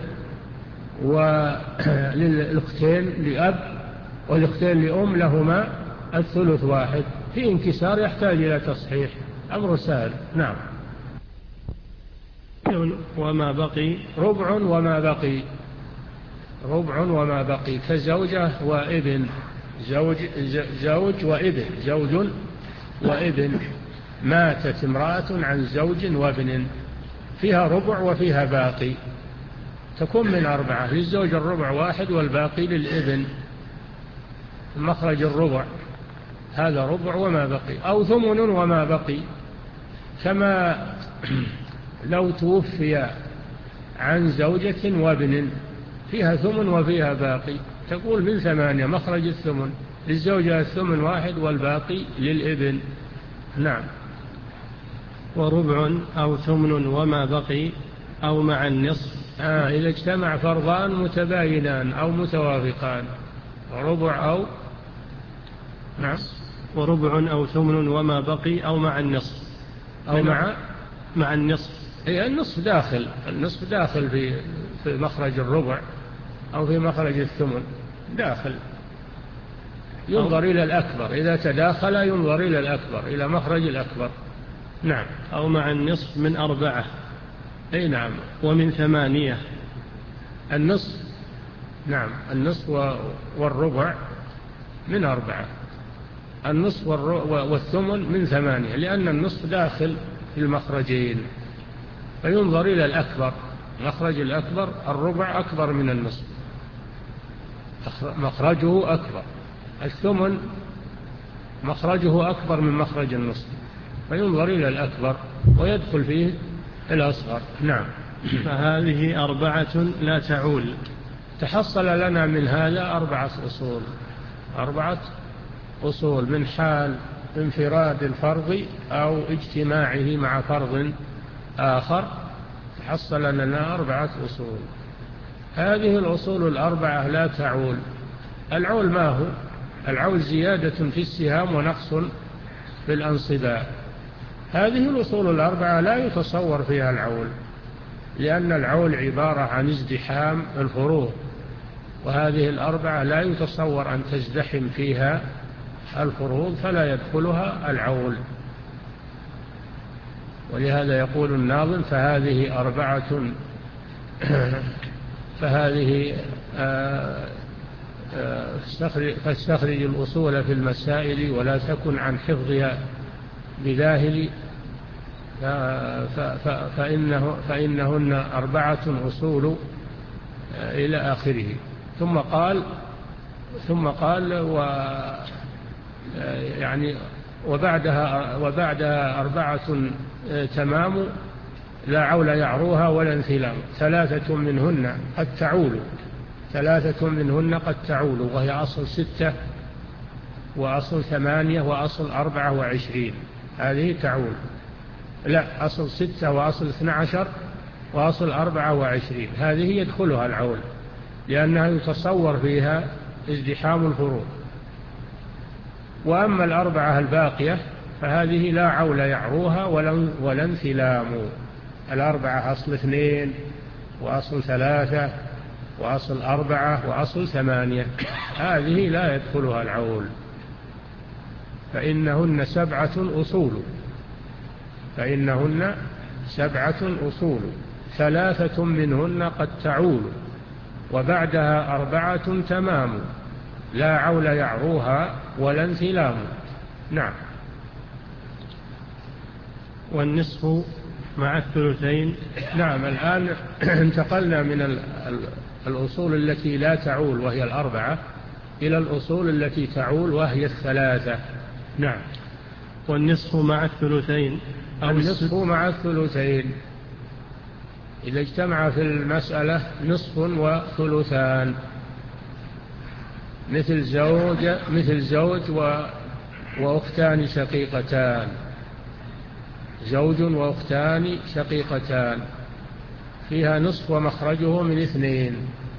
وللأختين لأب والأختين لأم لهما الثلث واحد. في انكسار يحتاج إلى تصحيح، أمر سهل. نعم. وما بقي ربع وما بقي ربع وما بقي كزوجة وابن. زوج زوج وابن زوج وابن ماتت امرأة عن زوج وابن، فيها ربع وفيها باقي، تكون من أربعة. للزوج الربع واحد والباقي للابن، مخرج الربع هذا ربع وما بقي. أو ثمن وما بقي، كما لو توفي عن زوجة وابن، فيها ثمن وفيها باقي، تقول من ثمانية، مخرج الثمن للزوجة الثمن واحد والباقي للابن. نعم. وربع أو ثمن وما بقي أو مع النصف. آه إذا اجتمع فرضان متباينان أو متوافقان، ربع أو نعم وربع أو ثمن وما بقي أو مع النصف. أو مع مع النصف. هي النصف داخل، النصف داخل في في مخرج الربع أو في مخرج الثمن داخل. ينظر إلى الأكبر، إذا تداخل ينظر إلى الأكبر، إلى مخرج الأكبر. نعم. أو مع النصف من أربعة. أي نعم. ومن ثمانية. النصف نعم النصف والربع من أربعة، النصف والثمن من ثمانية، لأن النصف داخل في المخرجين، فينظر إلى الأكبر. مخرج الأكبر الربع أكبر من النصف، مخرجه أكبر. الثمن مخرجه أكبر من مخرج النصف، فينظر إلى الأكبر ويدخل فيه الأصغر. نعم. فهذه أربعة لا تعول. تحصل لنا من هذا أربعة أصول، أربعة أصول من حال انفراد الفرض أو اجتماعه مع فرض آخر، تحصل لنا أربعة أصول. هذه الأصول الأربعة لا تعول. العول ما هو؟ العول زيادة في السهام ونقص في الأنصباء. هذه الأصول الأربعة لا يتصور فيها العول، لأن العول عبارة عن ازدحام الفروض، وهذه الأربعة لا يتصور أن تزدحم فيها الفروض، فلا يدخلها العول. ولهذا يقول الناظم: فهذه أربعة فهذه فاستخرج الأصول في المسائل ولا تكن عن حفظها بذاهل، فإنه فإنهن أربعة أصول إلى آخره. ثم قال ثم قال و يعني وبعدها وبعدها أربعة تمام لا عول يعروها ولا انثلام. ثلاثة منهن قد تعول ثلاثة منهن قد تعول وهي أصل ستة وأصل ثمانية وأصل أربعة وعشرين. هذه تعول. لا، أصل ستة وأصل اثنى عشر وأصل أربعة وعشرين، هذه يدخلها العول لأنها يتصور فيها ازدحام الفروض. وأما الأربعة الباقية فهذه لا عول يعروها ولا انثلام. الأربعة أصل اثنين وأصل ثلاثة وأصل أربعة وأصل ثمانية، هذه لا يدخلها العول، فإنهن سبعة أصول فإنهن سبعة أصول ثلاثة منهن قد تعول وبعدها أربعة تمام لا عول يعروها ولا انثلام. نعم. والنصف مع الثلثين. نعم. الآن انتقلنا من الأصول التي لا تعول وهي الأربعة إلى الأصول التي تعول وهي الثلاثة. نعم. والنصف مع الثلثين. النصف مع الثلثين إذا اجتمع في المسألة نصف وثلثان، مثل زوج مثل زوج و وأختان شقيقتان، زوج وأختان شقيقتان فيها نصف ومخرجه من اثنين،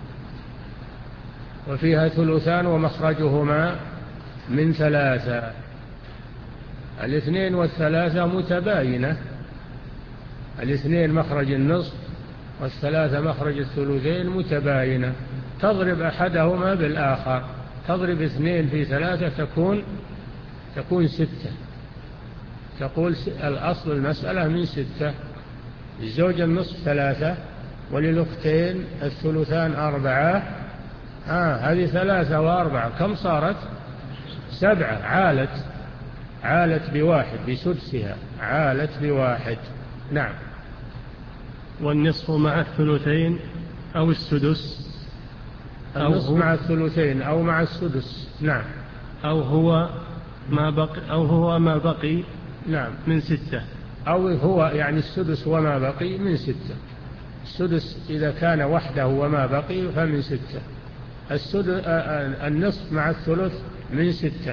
وفيها ثلثان ومخرجهما من ثلاثة. الاثنين والثلاثة متباينة، الاثنين مخرج النصف والثلاثة مخرج الثلثين متباينة، تضرب أحدهما بالآخر، تضرب اثنين في ثلاثة تكون تكون ستة، تقول الأصل المسألة من ستة. الزوج النصف ثلاثة وللأختين الثلثان أربعة. آه هذه ثلاثة وأربعة كم صارت؟ سبعة. عالت عالت بواحد بسدسها، عالت بواحد. نعم. والنصف مع الثلثين أو السدس. النصف مع الثلثين أو مع السدس. نعم. أو هو ما بقي أو هو ما بقي. نعم. من ستة. أو هو يعني السدس وما بقي من ستة. السدس إذا كان وحده وما بقي فمن ستة. السدس النصف مع الثلث من ستة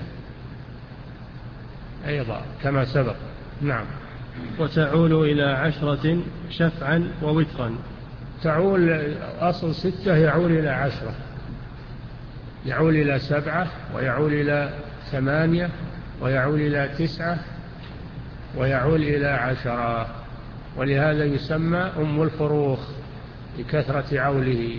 أيضا كما سبق. نعم. وتعول إلى عشرة شفعا ووترا. تعول أصل ستة يعول إلى عشرة، يعول إلى سبعة، ويعول إلى ثمانية، ويعول إلى تسعة، ويعول إلى عشرة، ولهذا يسمى أم الفروخ لكثرة عوله.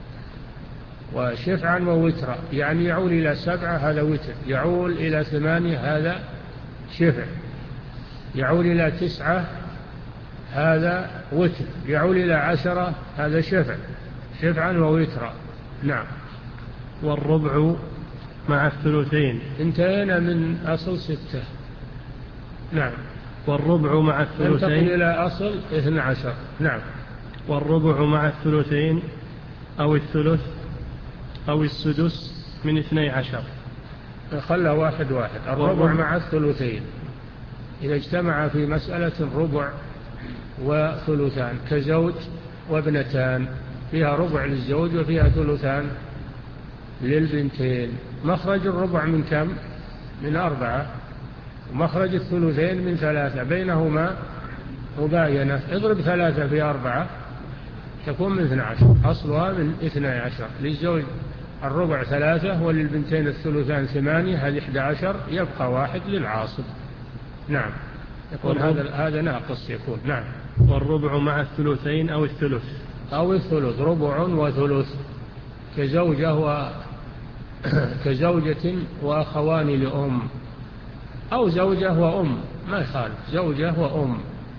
وشفعا ووترا يعني يعول إلى سبعة هذا وتر، يعول إلى ثمانية هذا شفع، يعول إلى تسعة هذا وتر، يعول إلى عشرة هذا شفع، شفعا ووترا. نعم. والربع مع الثلثين. انتهينا من أصل ستة. نعم. والربع مع الثلثين. ننتقل إلى أصل اثنى عشر. نعم. والربع مع الثلثين أو الثلث أو السدس من اثني عشر. خلى واحد واحد. الربع مع الثلثين إذا اجتمع في مسألة ربع وثلثان كزوج وابنتان، فيها ربع للزوج وفيها ثلثان للبنتين. مخرج الربع من كم؟ من أربعة، ومخرج الثلثين من ثلاثة، بينهما مباينة. اضرب ثلاثة في أربعة تكون من اثنى عشر، أصلها من اثنى عشر. للزوج الربع ثلاثة وللبنتين الثلثان ثمانية، هذه إحدى عشر، يبقى واحد للعاصب. نعم. يكون هذا هذا ناقص يكون. نعم. والربع مع الثلثين أو الثلث أو الثلث، ربع وثلث كزوجة و كزوجة وأخوان لأم، أو زوجة وأم، ما يخالف، زوجة وأم،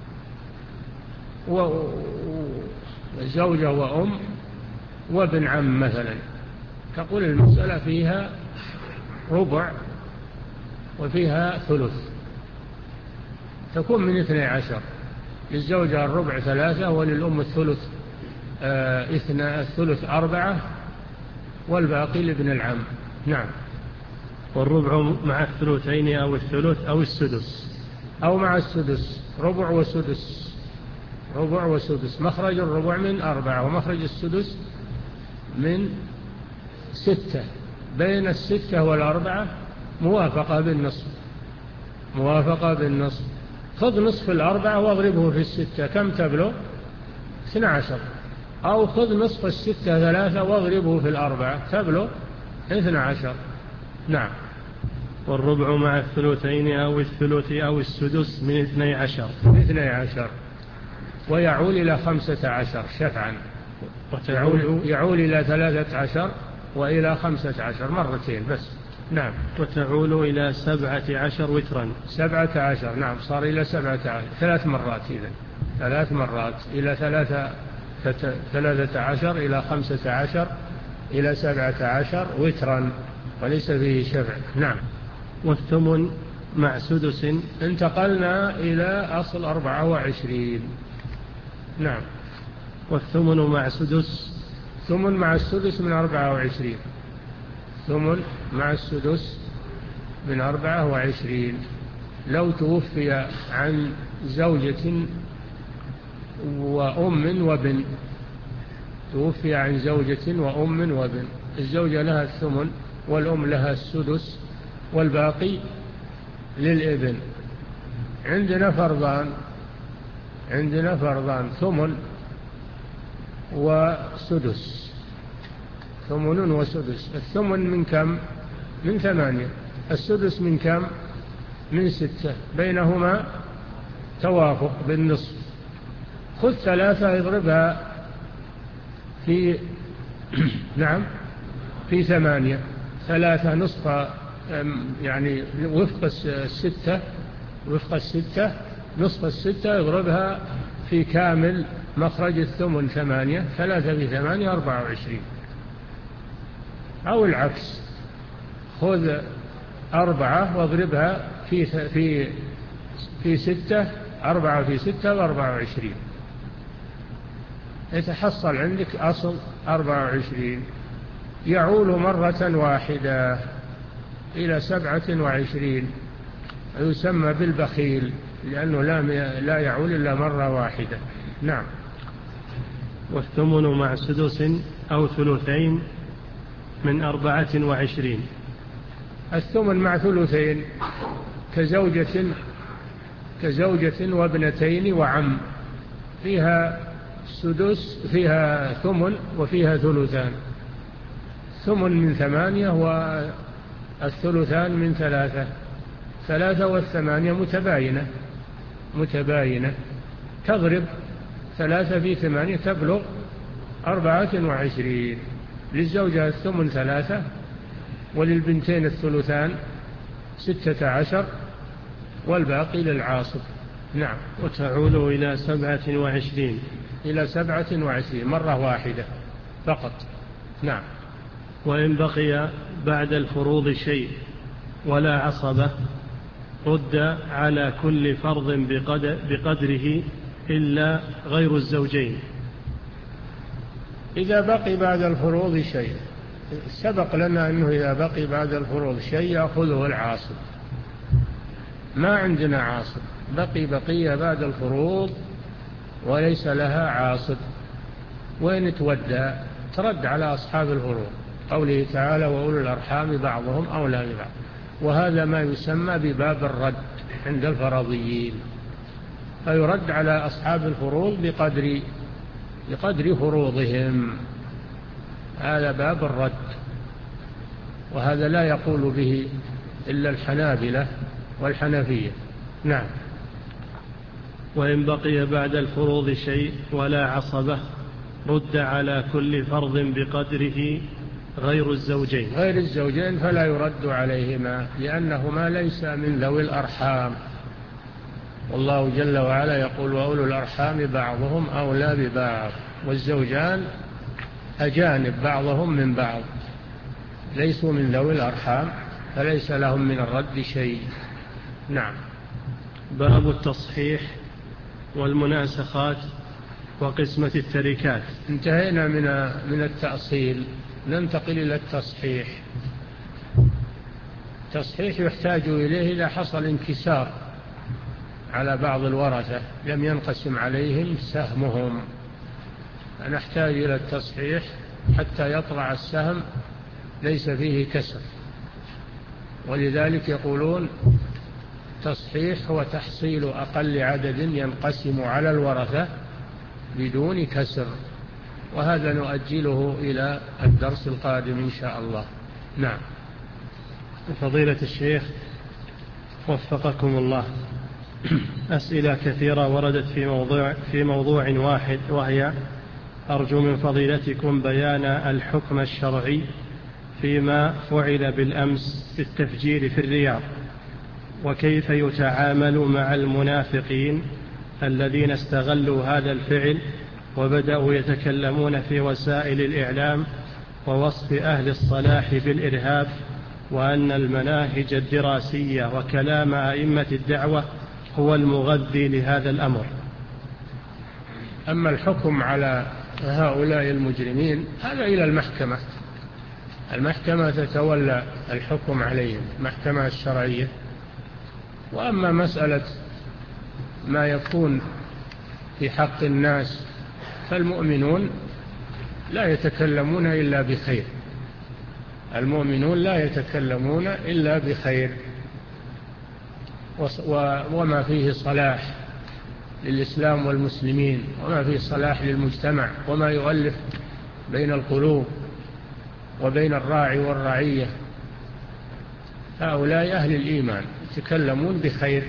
وزوجة وأم وابن عم مثلا. تقول المسألة فيها ربع وفيها ثلث، تكون من اثني عشر. للزوجة الربع ثلاثة، وللأم الثلث آه اثنى الثلث أربعة، والباقي لابن العم. نعم. والربع مع الثلثين أو الثلث أو السدس. أو مع السدس، ربع وسدس، ربع وسدس. مخرج الربع من أربعة، ومخرج السدس من ستة، بين الستة والأربعة موافقة بالنصف، موافقة بالنصف. خذ نصف الأربعة واضربه في الستة، كم تبلغ؟ اثنى عشر. أو خذ نصف الستة ثلاثة واضربه في الأربعة، تبلغ اثنى عشر. نعم. والربع مع الثلثين أو الثلث أو السدس من اثني عشر. اثني عشر. ويعول إلى خمسة عشر شفعا. يعول, يعول إلى ثلاثة عشر وإلى خمسة عشر مرتين بس. نعم. وتعول إلى سبعة عشر وترا. سبعة عشر. نعم. صار إلى سبعة عشر ثلاث مرات إذن، ثلاث مرات إلى ثلاثة ثلاثة عشر إلى خمسة عشر إلى سبعة عشر وترا، وليس فيه شفع. نعم. والثمن مع سدس. انتقلنا إلى أصل أربعة وعشرين. نعم. والثمن مع سدس. ثمن مع السدس من أربعة وعشرين. ثمن مع السدس من أربعة وعشرين. لو توفي عن زوجة وأم وبن، توفي عن زوجة وأم وبن، الزوجة لها الثمن والأم لها السدس والباقي للابن. عندنا فرضان، عندنا فرضان ثمن وسدس، ثمن وسدس. الثمن من كم؟ من ثمانية. السدس من كم؟ من ستة، بينهما توافق بالنصف. خذ ثلاثة اضربها في نعم في ثمانية. ثلاثة نصف يعني وفق الستة، وفق الستة نصف الستة اضربها في كامل مخرج الثمن ثمانية. ثلاثة في ثمانية أربعة وعشرين. أو العكس، خذ أربعة واضربها في في في ستة، أربعة في ستة وأربعة وعشرين، يتحصل عندك أصل أربعة وعشرين. يعول مرة واحدة إلى سبعة وعشرين، يسمى بالبخيل لأنه لا يعول إلا مرة واحدة. نعم. والثمن مع سدس أو ثلثين من أربعة وعشرين. الثمن مع ثلثين كزوجة كزوجة وابنتين وعم، فيها سدس، فيها ثمن وفيها ثلثان، ثمن من ثمانية والثلثان من ثلاثة، ثلاثة والثمانية متباينة متباينة تضرب ثلاثة في ثمانية تبلغ أربعة وعشرين. للزوجة الثمن ثلاثة، وللبنتين الثلثان ستة عشر، والباقي للعاصب. نعم. وتعود إلى سبعة وعشرين إلى سبعة وعشرين مرة واحدة فقط. نعم. وإن بقي بعد الفروض شيء ولا عصبة رد على كل فرض بقدر بقدره إلا غير الزوجين. إذا بقي بعد الفروض شيء، سبق لنا أنه إذا بقي بعد الفروض شيء يأخذه العاصب. ما عندنا عاصب، بقي بقية بعد الفروض وليس لها عاصب، وين تودى؟ ترد على أصحاب الفروض، قوله تعالى وأولو الأرحام بعضهم أولى ببعض، وهذا ما يسمى بباب الرد عند الفرضيين، فيرد على أصحاب الفروض بقدر بقدر فروضهم، هذا باب الرد، وهذا لا يقول به إلا الحنابلة والحنفية. نعم. وإن بقي بعد الفروض شيء ولا عصبة رد على كل فرض بقدره غير الزوجين. غير الزوجين فلا يرد عليهما، لأنهما ليس من ذوي الأرحام، والله جل وعلا يقول وأولو الأرحام بعضهم أولى ببعض، والزوجان أجانب بعضهم من بعض، ليسوا من ذوي الأرحام، فليس لهم من الرد شيء. نعم. باب التصحيح والمناسخات وقسمة التركات. انتهينا من من التأصيل، ننتقل إلى التصحيح. التصحيح يحتاج إليه إذا حصل انكسار على بعض الورثة لم ينقسم عليهم سهمهم، نحتاج إلى التصحيح حتى يطلع السهم ليس فيه كسر، ولذلك يقولون تصحيح هو تحصيل أقل عدد ينقسم على الورثة بدون كسر، وهذا نؤجله إلى الدرس القادم إن شاء الله. نعم. فضيلة الشيخ وفقكم الله، أسئلة كثيرة وردت في موضوع, في موضوع واحد، وهي أرجو من فضيلتكم بيان الحكم الشرعي فيما فعل بالأمس في التفجير في الرياض، وكيف يتعامل مع المنافقين الذين استغلوا هذا الفعل وبدأوا يتكلمون في وسائل الإعلام ووصف أهل الصلاح بالإرهاب، وأن المناهج الدراسية وكلام أئمة الدعوة هو المغذي لهذا الأمر. أما الحكم على هؤلاء المجرمين هذا إلى المحكمة، المحكمة تتولى الحكم عليهم، المحكمة الشرعية. وأما مسألة ما يكون في حق الناس فالمؤمنون لا يتكلمون إلا بخير، المؤمنون لا يتكلمون إلا بخير، وما فيه صلاح للإسلام والمسلمين، وما فيه صلاح للمجتمع، وما يؤلف بين القلوب وبين الراعي والرعية، هؤلاء أهل الإيمان يتكلمون بخير.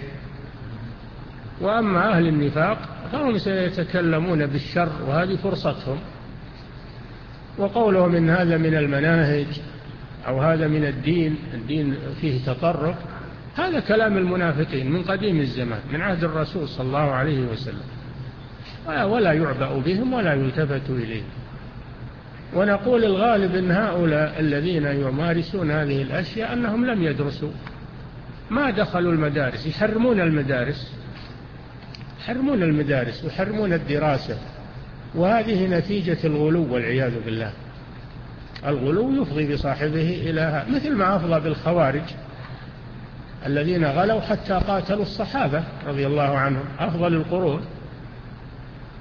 وأما أهل النفاق فهم سيتكلمون بالشر، وهذه فرصتهم. وقولهم إن هذا من المناهج أو هذا من الدين، الدين فيه تطرق، هذا كلام المنافقين من قديم الزمان، من عهد الرسول صلى الله عليه وسلم، ولا يعبأ بهم ولا يلتفت إليهم. ونقول الغالب إن هؤلاء الذين يمارسون هذه الأشياء أنهم لم يدرسوا، ما دخلوا المدارس، يحرمون المدارس، يحرمون المدارس ويحرمون الدراسة، وهذه نتيجة الغلو والعياذ بالله. الغلو يفضي بصاحبه إلى مثل ما أفضى بالخوارج الذين غلوا حتى قاتلوا الصحابة رضي الله عنهم أفضل القرون.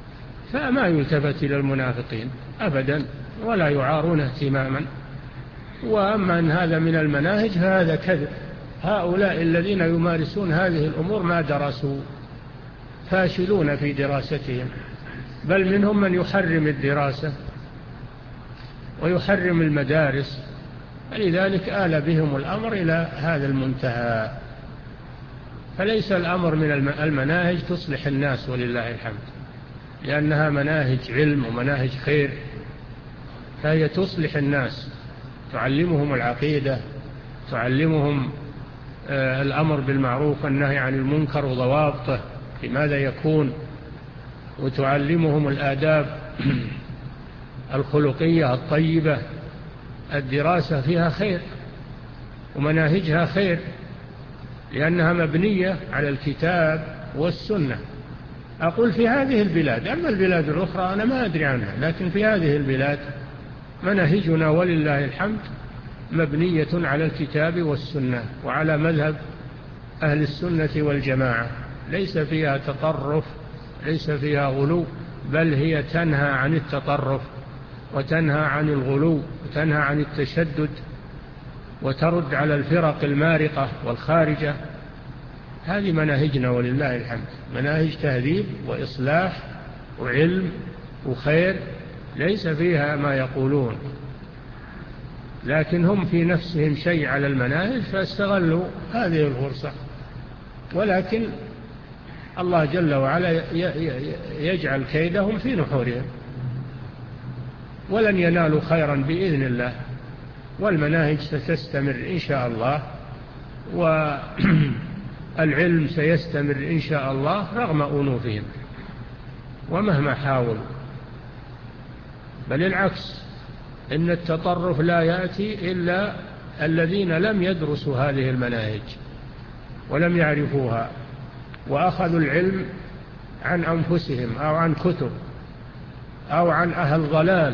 فما يلتفت إلى المنافقين أبدا ولا يعارون اهتماما. وأما أن هذا من المناهج فهذا كذب. هؤلاء الذين يمارسون هذه الأمور ما درسوا، فاشلون في دراستهم، بل منهم من يحرم الدراسة ويحرم المدارس، فلذلك آل بهم الأمر إلى هذا المنتهى. فليس الأمر من المناهج تصلح الناس ولله الحمد، لأنها مناهج علم ومناهج خير، فهي تصلح الناس، تعلمهم العقيدة، تعلمهم الأمر بالمعروف والنهي عن المنكر وضوابطه لماذا يكون، وتعلمهم الآداب الخلقية الطيبة. الدراسة فيها خير ومناهجها خير، لأنها مبنية على الكتاب والسنة. أقول في هذه البلاد، أما البلاد الأخرى أنا ما أدري عنها، لكن في هذه البلاد مناهجنا ولله الحمد مبنية على الكتاب والسنة وعلى مذهب أهل السنة والجماعة، ليس فيها تطرف، ليس فيها غلو، بل هي تنهى عن التطرف وتنهى عن الغلو وتنهى عن التشدد، وترد على الفرق المارقة والخارجة. هذه مناهجنا ولله الحمد، مناهج تهذيب وإصلاح وعلم وخير، ليس فيها ما يقولون، لكن هم في نفسهم شيء على المناهج فاستغلوا هذه الفرصة. ولكن الله جل وعلا يجعل كيدهم في نحورهم، ولن ينالوا خيرا بإذن الله، والمناهج ستستمر إن شاء الله، والعلم سيستمر إن شاء الله رغم أنوفهم ومهما حاولوا. بل العكس، إن التطرف لا يأتي إلا الذين لم يدرسوا هذه المناهج ولم يعرفوها وأخذوا العلم عن أنفسهم أو عن كتب أو عن أهل ضلال.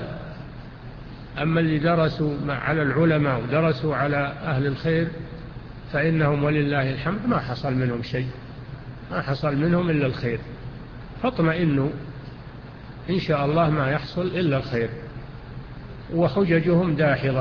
أما اللي درسوا على العلماء ودرسوا على أهل الخير فإنهم ولله الحمد ما حصل منهم شيء، ما حصل منهم إلا الخير، فاطمئنوا إن شاء الله ما يحصل إلا الخير. وحججهم داحضة،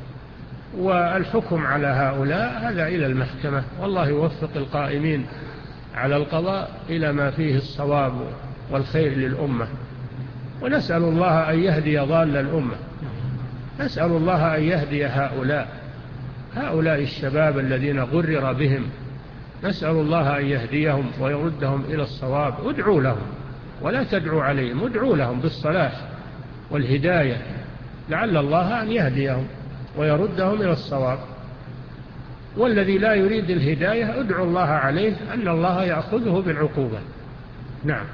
والحكم على هؤلاء هذا إلى المحكمة، والله يوفق القائمين على القضاء إلى ما فيه الصواب والخير للأمة. ونسأل الله أن يهدي ضال الأمة، نسأل الله أن يهدي هؤلاء هؤلاء الشباب الذين غرر بهم، نسأل الله أن يهديهم ويردهم إلى الصواب. ادعوا لهم ولا تدعوا عليهم، ادعوا لهم بالصلاح والهداية، لعل الله أن يهديهم ويردهم إلى الصواب. والذي لا يريد الهداية ادعوا الله عليه أن الله يأخذه بالعقوبة. نعم.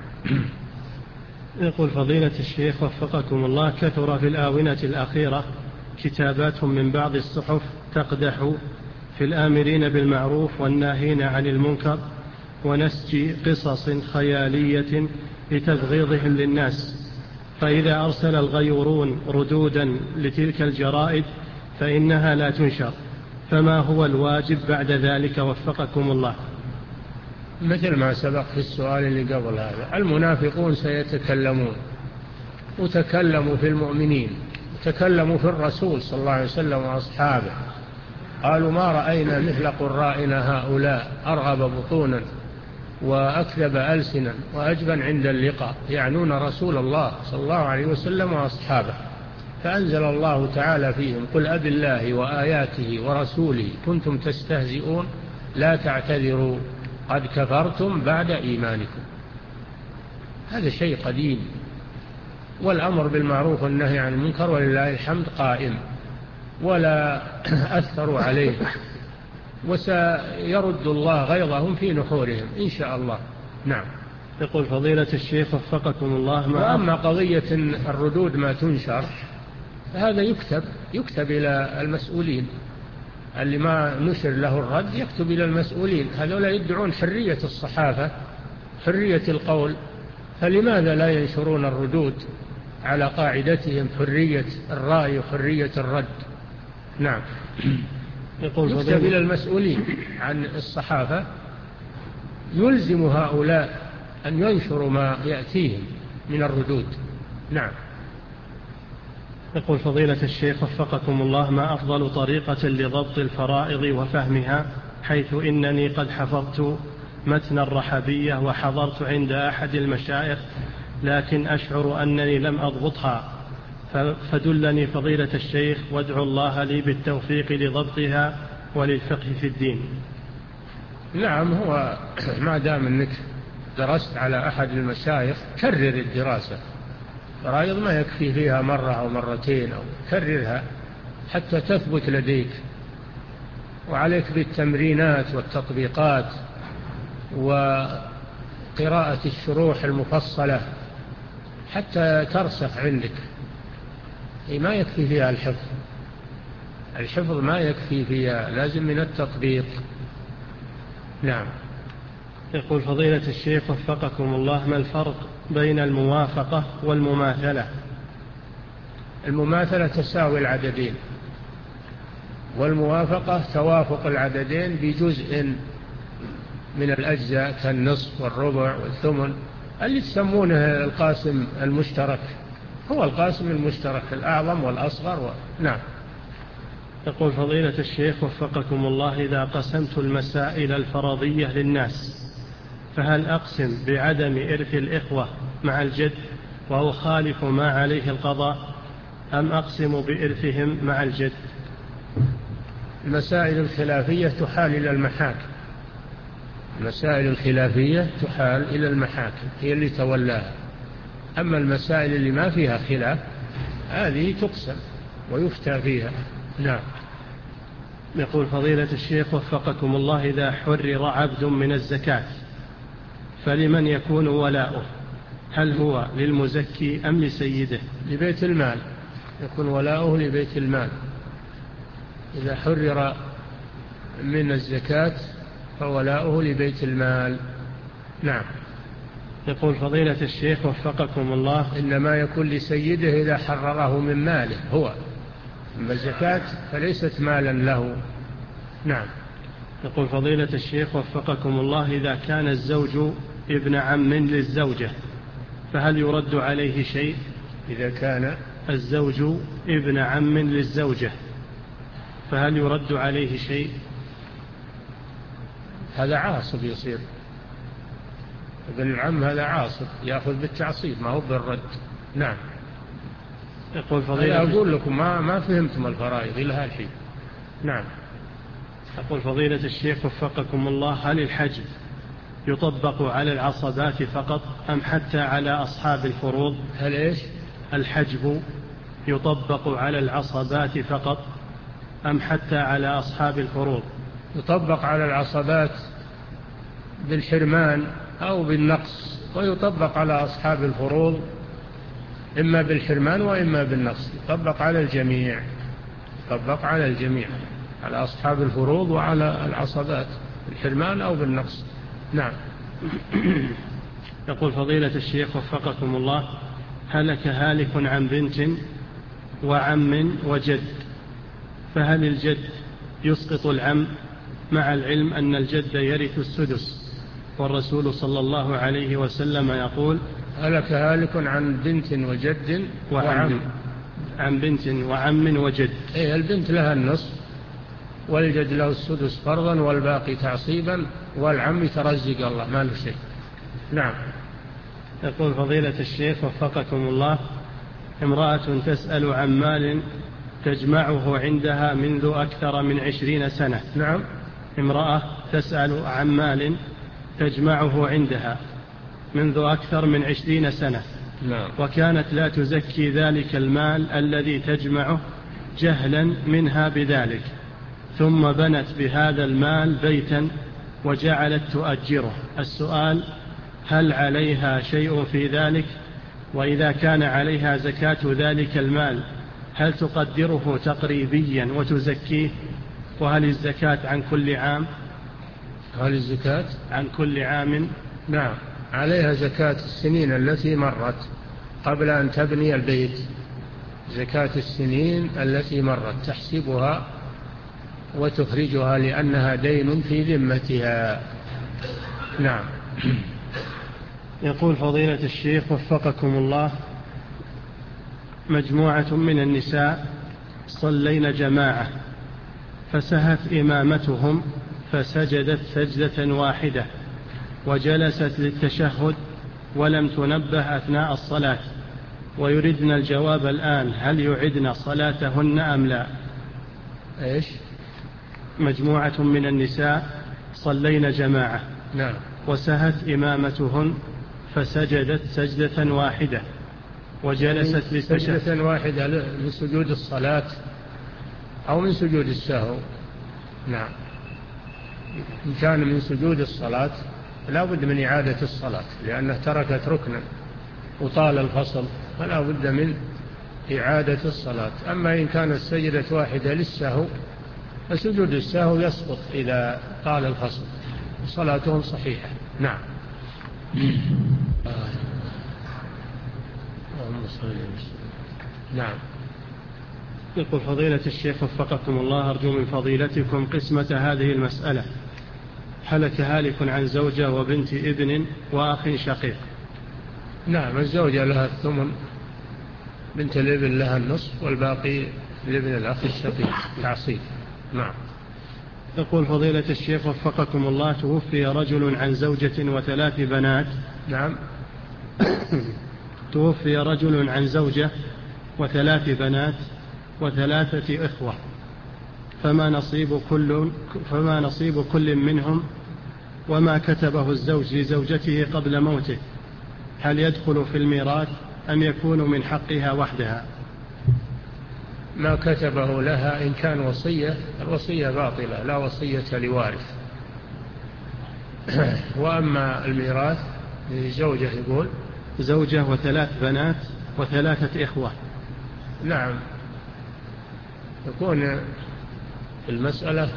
يقول فضيلة الشيخ وفقكم الله، كثر في الآونة الأخيرة كتابات من بعض الصحف تقدح في الآمرين بالمعروف والناهين عن المنكر ونسج قصص خيالية لتبغيضهم للناس، فإذا أرسل الغيورون ردودا لتلك الجرائد فإنها لا تنشر، فما هو الواجب بعد ذلك وفقكم الله؟ مثل ما سبق في السؤال اللي قبل هذا، المنافقون سيتكلمون، وتكلموا في المؤمنين، تكلموا في الرسول صلى الله عليه وسلم وأصحابه، قالوا ما رأينا مثل قرائنا هؤلاء، أرغب بطونا وأكذب ألسنا وأجبن عند اللقاء، يعنون رسول الله صلى الله عليه وسلم وأصحابه. فأنزل الله تعالى فيهم قل أب الله وآياته ورسوله كنتم تستهزئون لا تعتذروا قد كفرتم بعد إيمانكم. هذا شيء قديم، والأمر بالمعروف والنهي عن المنكر ولله الحمد قائم ولا أثروا عليه، وسيرد الله غيظهم في نحورهم إن شاء الله. نعم. يقول فضيلة الشيخ وفقكم الله، وأما قضية الردود ما تنشر هذا يكتب يكتب إلى المسؤولين، اللي ما نشر له الرد يكتب إلى المسؤولين. هذولا يدعون حرية الصحافة، حرية القول، فلماذا لا ينشرون الردود على قاعدتهم حرية الرأي وحرية الرد؟ نعم. يقول يكتب إلى المسؤولين عن الصحافة، يلزم هؤلاء أن ينشروا ما يأتيهم من الردود. نعم. يقول فضيلة الشيخ وفقكم الله: ما أفضل طريقة لضبط الفرائض وفهمها، حيث إنني قد حفظت متن الرحبية وحضرت عند أحد المشايخ، لكن أشعر أنني لم أضبطها، فدلني فضيلة الشيخ وادعو الله لي بالتوفيق لضبطها وللفقه في الدين. نعم، هو ما دام أنك درست على أحد المشايخ كرر الدراسة. فرائض ما يكفي فيها مرة أو مرتين، أو كررها حتى تثبت لديك. وعليك بالتمرينات والتطبيقات وقراءة الشروح المفصلة حتى ترسخ عندك. ما يكفي فيها الحفظ، الحفظ ما يكفي فيها، لازم من التطبيق. نعم. يقول فضيلة الشيخ وفقكم الله: ما الفرق بين الموافقة والمماثلة؟ المماثلة تساوي العددين، والموافقة توافق العددين بجزء من الأجزاء كالنصف والربع والثمن، اللي تسمونه القاسم المشترك. هو القاسم المشترك الأعظم والأصغر و... نعم. يقول فضيلة الشيخ وفقكم الله: إذا قسمت المسائل الفرضية للناس، فهل أقسم بعدم إرث الإخوة مع الجد وأخالف ما عليه القضاء، أم أقسم بإرثهم مع الجد؟ المسائل الخلافية تحال إلى المحاكم، المسائل الخلافية تحال إلى المحاكم، هي اللي تولاها. أما المسائل اللي ما فيها خلاف هذه تقسم ويفتى فيها. نعم. يقول فضيلة الشيخ وفقكم الله: إذا حرر عبد من الزكاة فلمن يكون ولاؤه؟ هل هو للمزكي أم لسيده؟ لبيت المال، يكون ولاؤه لبيت المال. إذا حرر من الزكاة فولاؤه لبيت المال. نعم. يقول فضيلة الشيخ وفقكم الله: إنما يكون لسيده إذا حرره من ماله هو، أما الزكاة فليست مالا له. نعم. يقول فضيلة الشيخ وفقكم الله: إذا كان الزوج ابن عم للزوجة فهل يرد عليه شيء؟ إذا كان الزوج ابن عم للزوجة فهل يرد عليه شيء؟ هذا عاصب يصير، ابن العم هذا عاصب، يأخذ بالتعصيب ما هو بالرد. نعم. يقول فضيلة أنا أقول لكم ما, ما فهمتم الفرائض إلى هالحين. نعم. يقول فضيلة الشيخ وفقكم الله: هل الحجب يطبق على العصبات فقط أم حتى على أصحاب الفروض؟ هل إيش؟ الحجب يطبق على العصبات فقط أم حتى على أصحاب الفروض؟ يطبق على العصبات بالحرمان أو بالنقص، ويطبق على أصحاب الفروض إما بالحرمان وإما بالنقص. يطبق على الجميع، يطبق على الجميع، على أصحاب الفروض وعلى العصبات بالحرمان أو بالنقص. نعم. يقول فضيلة الشيخ وفقكم الله: هلك هالك عن بنت وعم وجد، فهل الجد يسقط العم، مع العلم أن الجد يرث السدس، والرسول صلى الله عليه وسلم يقول: هلك هالك عن بنت وجد وعم. عن بنت وعم وجد. إيه، البنت لها النصف والجد له السدس فرضا والباقي تعصيبا، والعم يترزق الله ما له شيء. نعم. يقول فضيلة الشيخ وفقكم الله: امرأة تسأل عن مال تجمعه عندها منذ أكثر من عشرين سنة. نعم. امرأة تسأل عن مال تجمعه عندها منذ أكثر من عشرين سنة. نعم. وكانت لا تزكي ذلك المال الذي تجمعه جهلا منها بذلك، ثم بنت بهذا المال بيتا وجعلت تؤجره. السؤال: هل عليها شيء في ذلك؟ وإذا كان عليها زكاة ذلك المال هل تقدره تقريبيا وتزكيه؟ وهل الزكاة عن كل عام؟ هل الزكاة عن كل عام؟ نعم، عليها زكاة السنين التي مرت قبل أن تبني البيت. زكاة السنين التي مرت تحسبها وتخرجها لأنها دين في ذمتها. نعم. يقول فضيلة الشيخ وفقكم الله: مجموعة من النساء صلين جماعة فسهت إمامتهم فسجدت سجدة واحدة وجلست للتشهد ولم تنبه أثناء الصلاة، ويردن الجواب الآن، هل يعدن صلاتهن أم لا؟ إيش؟ مجموعة من النساء صلين جماعة نعم. وسهت إمامتهن فسجدت سجدة واحدة وجلست للتشهد. سجدة واحدة لسجود الصلاة أو من سجود السهو. نعم. إن كان من سجود الصلاة لا بد من إعادة الصلاة لأنه تركت ركنا وطال الفصل، فلا بد من إعادة الصلاة. أما إن كانت سجدة واحدة للسهو فسجود السهو يسقط إذا طال الفصل، صلاتهم صحيحة. نعم. نعم. يقول فضيلة الشيخ وفقكم الله، أرجو من فضيلتكم قسمة هذه المسألة. هلك هالك عن زوجة وبنت ابن وأخ شقيق. نعم. الزوجة لها الثمن، بنت الابن لها النصف، والباقي لابن الأخ الشقيق تعصيب. نعم. يقول فضيلة الشيخ وفقكم الله، توفي رجل عن زوجة وثلاث بنات. نعم. توفي رجل عن زوجة وثلاث بنات وثلاثة إخوة، فما نصيب كل فما نصيب كل منهم وما كتبه الزوج لزوجته قبل موته، هل يدخل في الميراث أم يكون من حقها وحدها؟ ما كتبه لها إن كان وصية، الوصية باطلة، لا وصية لوارث. وأما الميراث لزوجة، يقول زوجة وثلاث بنات وثلاثة إخوة. نعم. يكون المسألة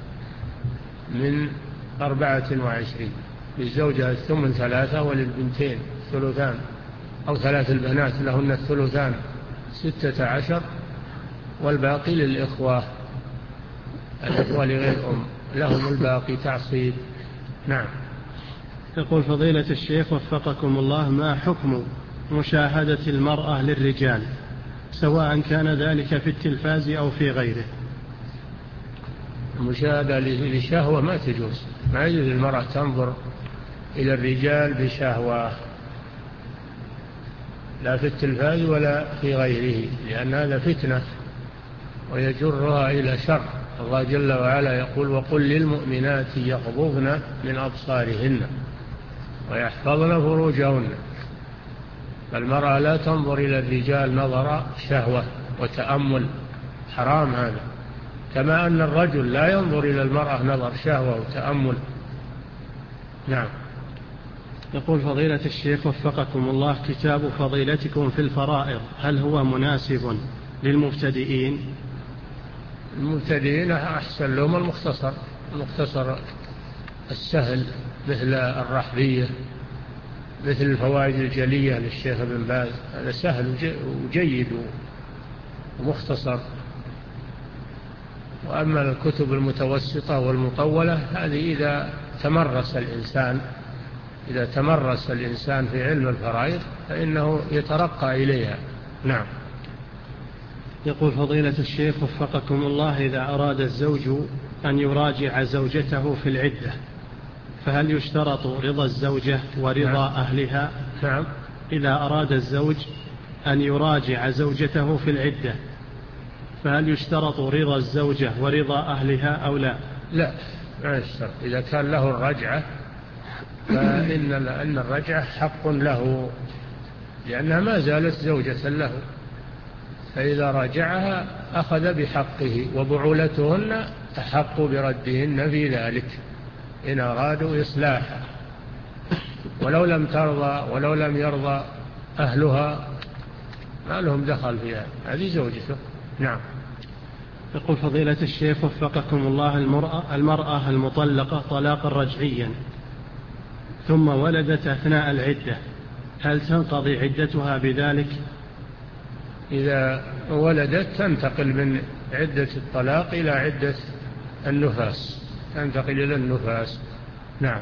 من أربعة وعشرين، للزوجة الثمن ثلاثة وللبنتين ثلثان، أو ثلاث البنات لهن الثلثان ستة عشر، والباقي للإخوة، الإخوة لغير أم لهم الباقي تعصيب. نعم. يقول فضيلة الشيخ وفقكم الله، ما حكم مشاهدة المرأة للرجال سواء كان ذلك في التلفاز أو في غيره؟ المشاهدة لشهوة ما تجوز، ما يجوز المرأة تنظر إلى الرجال بشهوة، لا في التلفاز ولا في غيره، لأن هذا فتنة ويجرها إلى شر. الله جل وعلا يقول: وقل للمؤمنات يغضضن من أبصارهن ويحفظن فروجهن. فالمرأة لا تنظر إلى الرجال نظر شهوة وتأمل، حرام هذا، كما أن الرجل لا ينظر إلى المرأة نظر شهوة وتأمل. نعم. يقول فضيلة الشيخ وفقكم الله، كتاب فضيلتكم في الفرائض هل هو مناسب للمبتدئين؟ المبتدئين أحسن لهم المختصر، المختصر السهل مثل الرحبية، مثل الفوائد الجلية للشيخ ابن باز، هذا سهل وجيد ومختصر. وأما الكتب المتوسطة والمطولة هذه إذا تمرس الإنسان إذا تمرس الإنسان في علم الفرائض فإنه يترقى إليها. نعم. يقول فضيلة الشيخ وفقكم الله، إذا أراد الزوج أن يراجع زوجته في العدة فهل يشترط رضا الزوجة ورضا نعم. أهلها؟ نعم. إذا أراد الزوج أن يراجع زوجته في العدة فهل يشترط رضا الزوجة ورضا أهلها أو لا؟ لا، ما يشترط. إذا كان له الرجعة فإن أن الرجعة حق له، لأنها ما زالت زوجة له، فإذا راجعها أخذ بحقه، وبعولتهن أحق بردهن في ذلك إن أرادوا إصلاحا، ولو لم ترضى ولو لم يرضى أهلها ما لهم دخل فيها، هذه زوجته. نعم. يقول فضيلة الشيخ وفقكم الله، المرأة, المرأة المطلقة طلاقا رجعيا ثم ولدت أثناء العدة هل تنقضي عدتها بذلك؟ إذا ولدت تنتقل من عدة الطلاق إلى عدة النفاس، تنتقل إلى النفاس. نعم.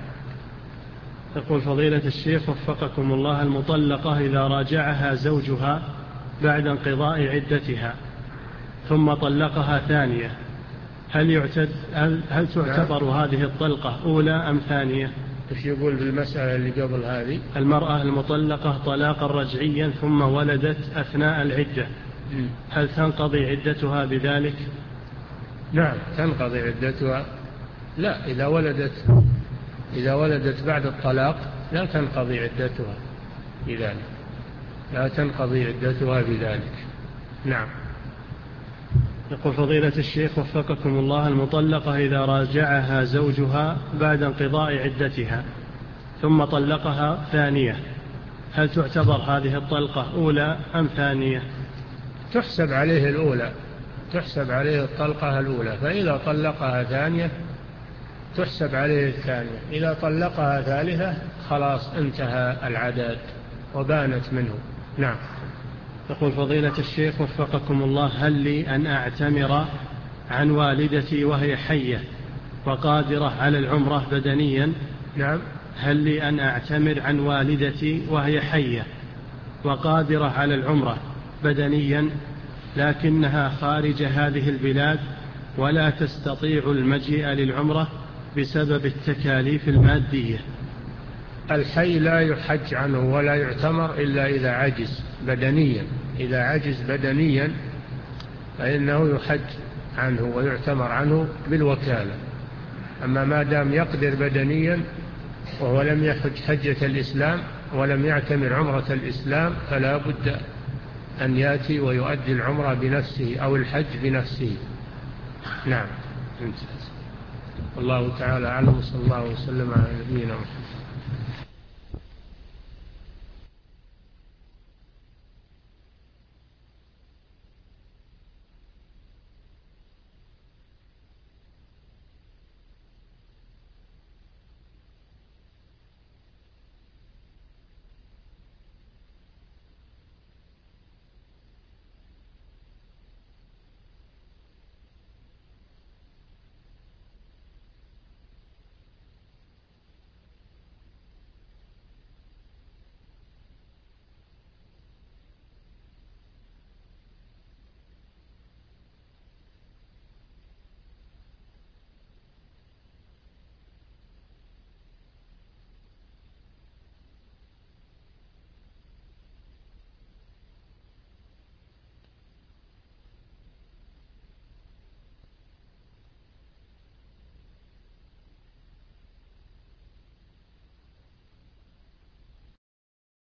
يقول فضيلة الشيخ وفقكم الله، المطلقة إذا راجعها زوجها بعد انقضاء عدتها ثم طلقها ثانية، هل, يعتد هل, هل تعتبر نعم. هذه الطلقة أولى أم ثانية؟ ايش يقول بالمسألة اللي قبل هذه؟ المرأة المطلقة طلاقا رجعيا ثم ولدت أثناء العدة، م. هل تنقضي عدتها بذلك؟ نعم تنقضي عدتها. لا، إذا ولدت إذا ولدت بعد الطلاق لا تنقضي عدتها بذلك، لا تنقضي عدتها بذلك. نعم. يقول فضيلة الشيخ وفقكم الله، المطلقة إذا راجعها زوجها بعد انقضاء عدتها ثم طلقها ثانية، هل تعتبر هذه الطلقة أولى أم ثانية؟ تحسب عليه الأولى، تحسب عليه الطلقة الأولى، فإذا طلقها ثانية تحسب عليه الثانية، إذا طلقها ثالثة خلاص انتهى العداد وبانت منه. نعم. يقول فضيلة الشيخ وفقكم الله، هل لي أن أعتمر عن والدتي وهي حية وقادرة على العمرة بدنيا؟ نعم. هل لي أن أعتمر عن والدتي وهي حية وقادرة على العمرة بدنيا لكنها خارج هذه البلاد ولا تستطيع المجيء للعمرة بسبب التكاليف المادية؟ الحي لا يحج عنه ولا يعتمر إلا إذا عجز بدنيا، إذا عجز بدنيا فإنه يحج عنه ويعتمر عنه بالوكالة. أما ما دام يقدر بدنيا وهو لم يحج حجة الإسلام ولم يعتمر عمرة الإسلام فلا بد أن يأتي ويؤدي العمرة بنفسه أو الحج بنفسه. نعم. الله تعالى أعلم، صلى الله وسلم على نبينا محمد.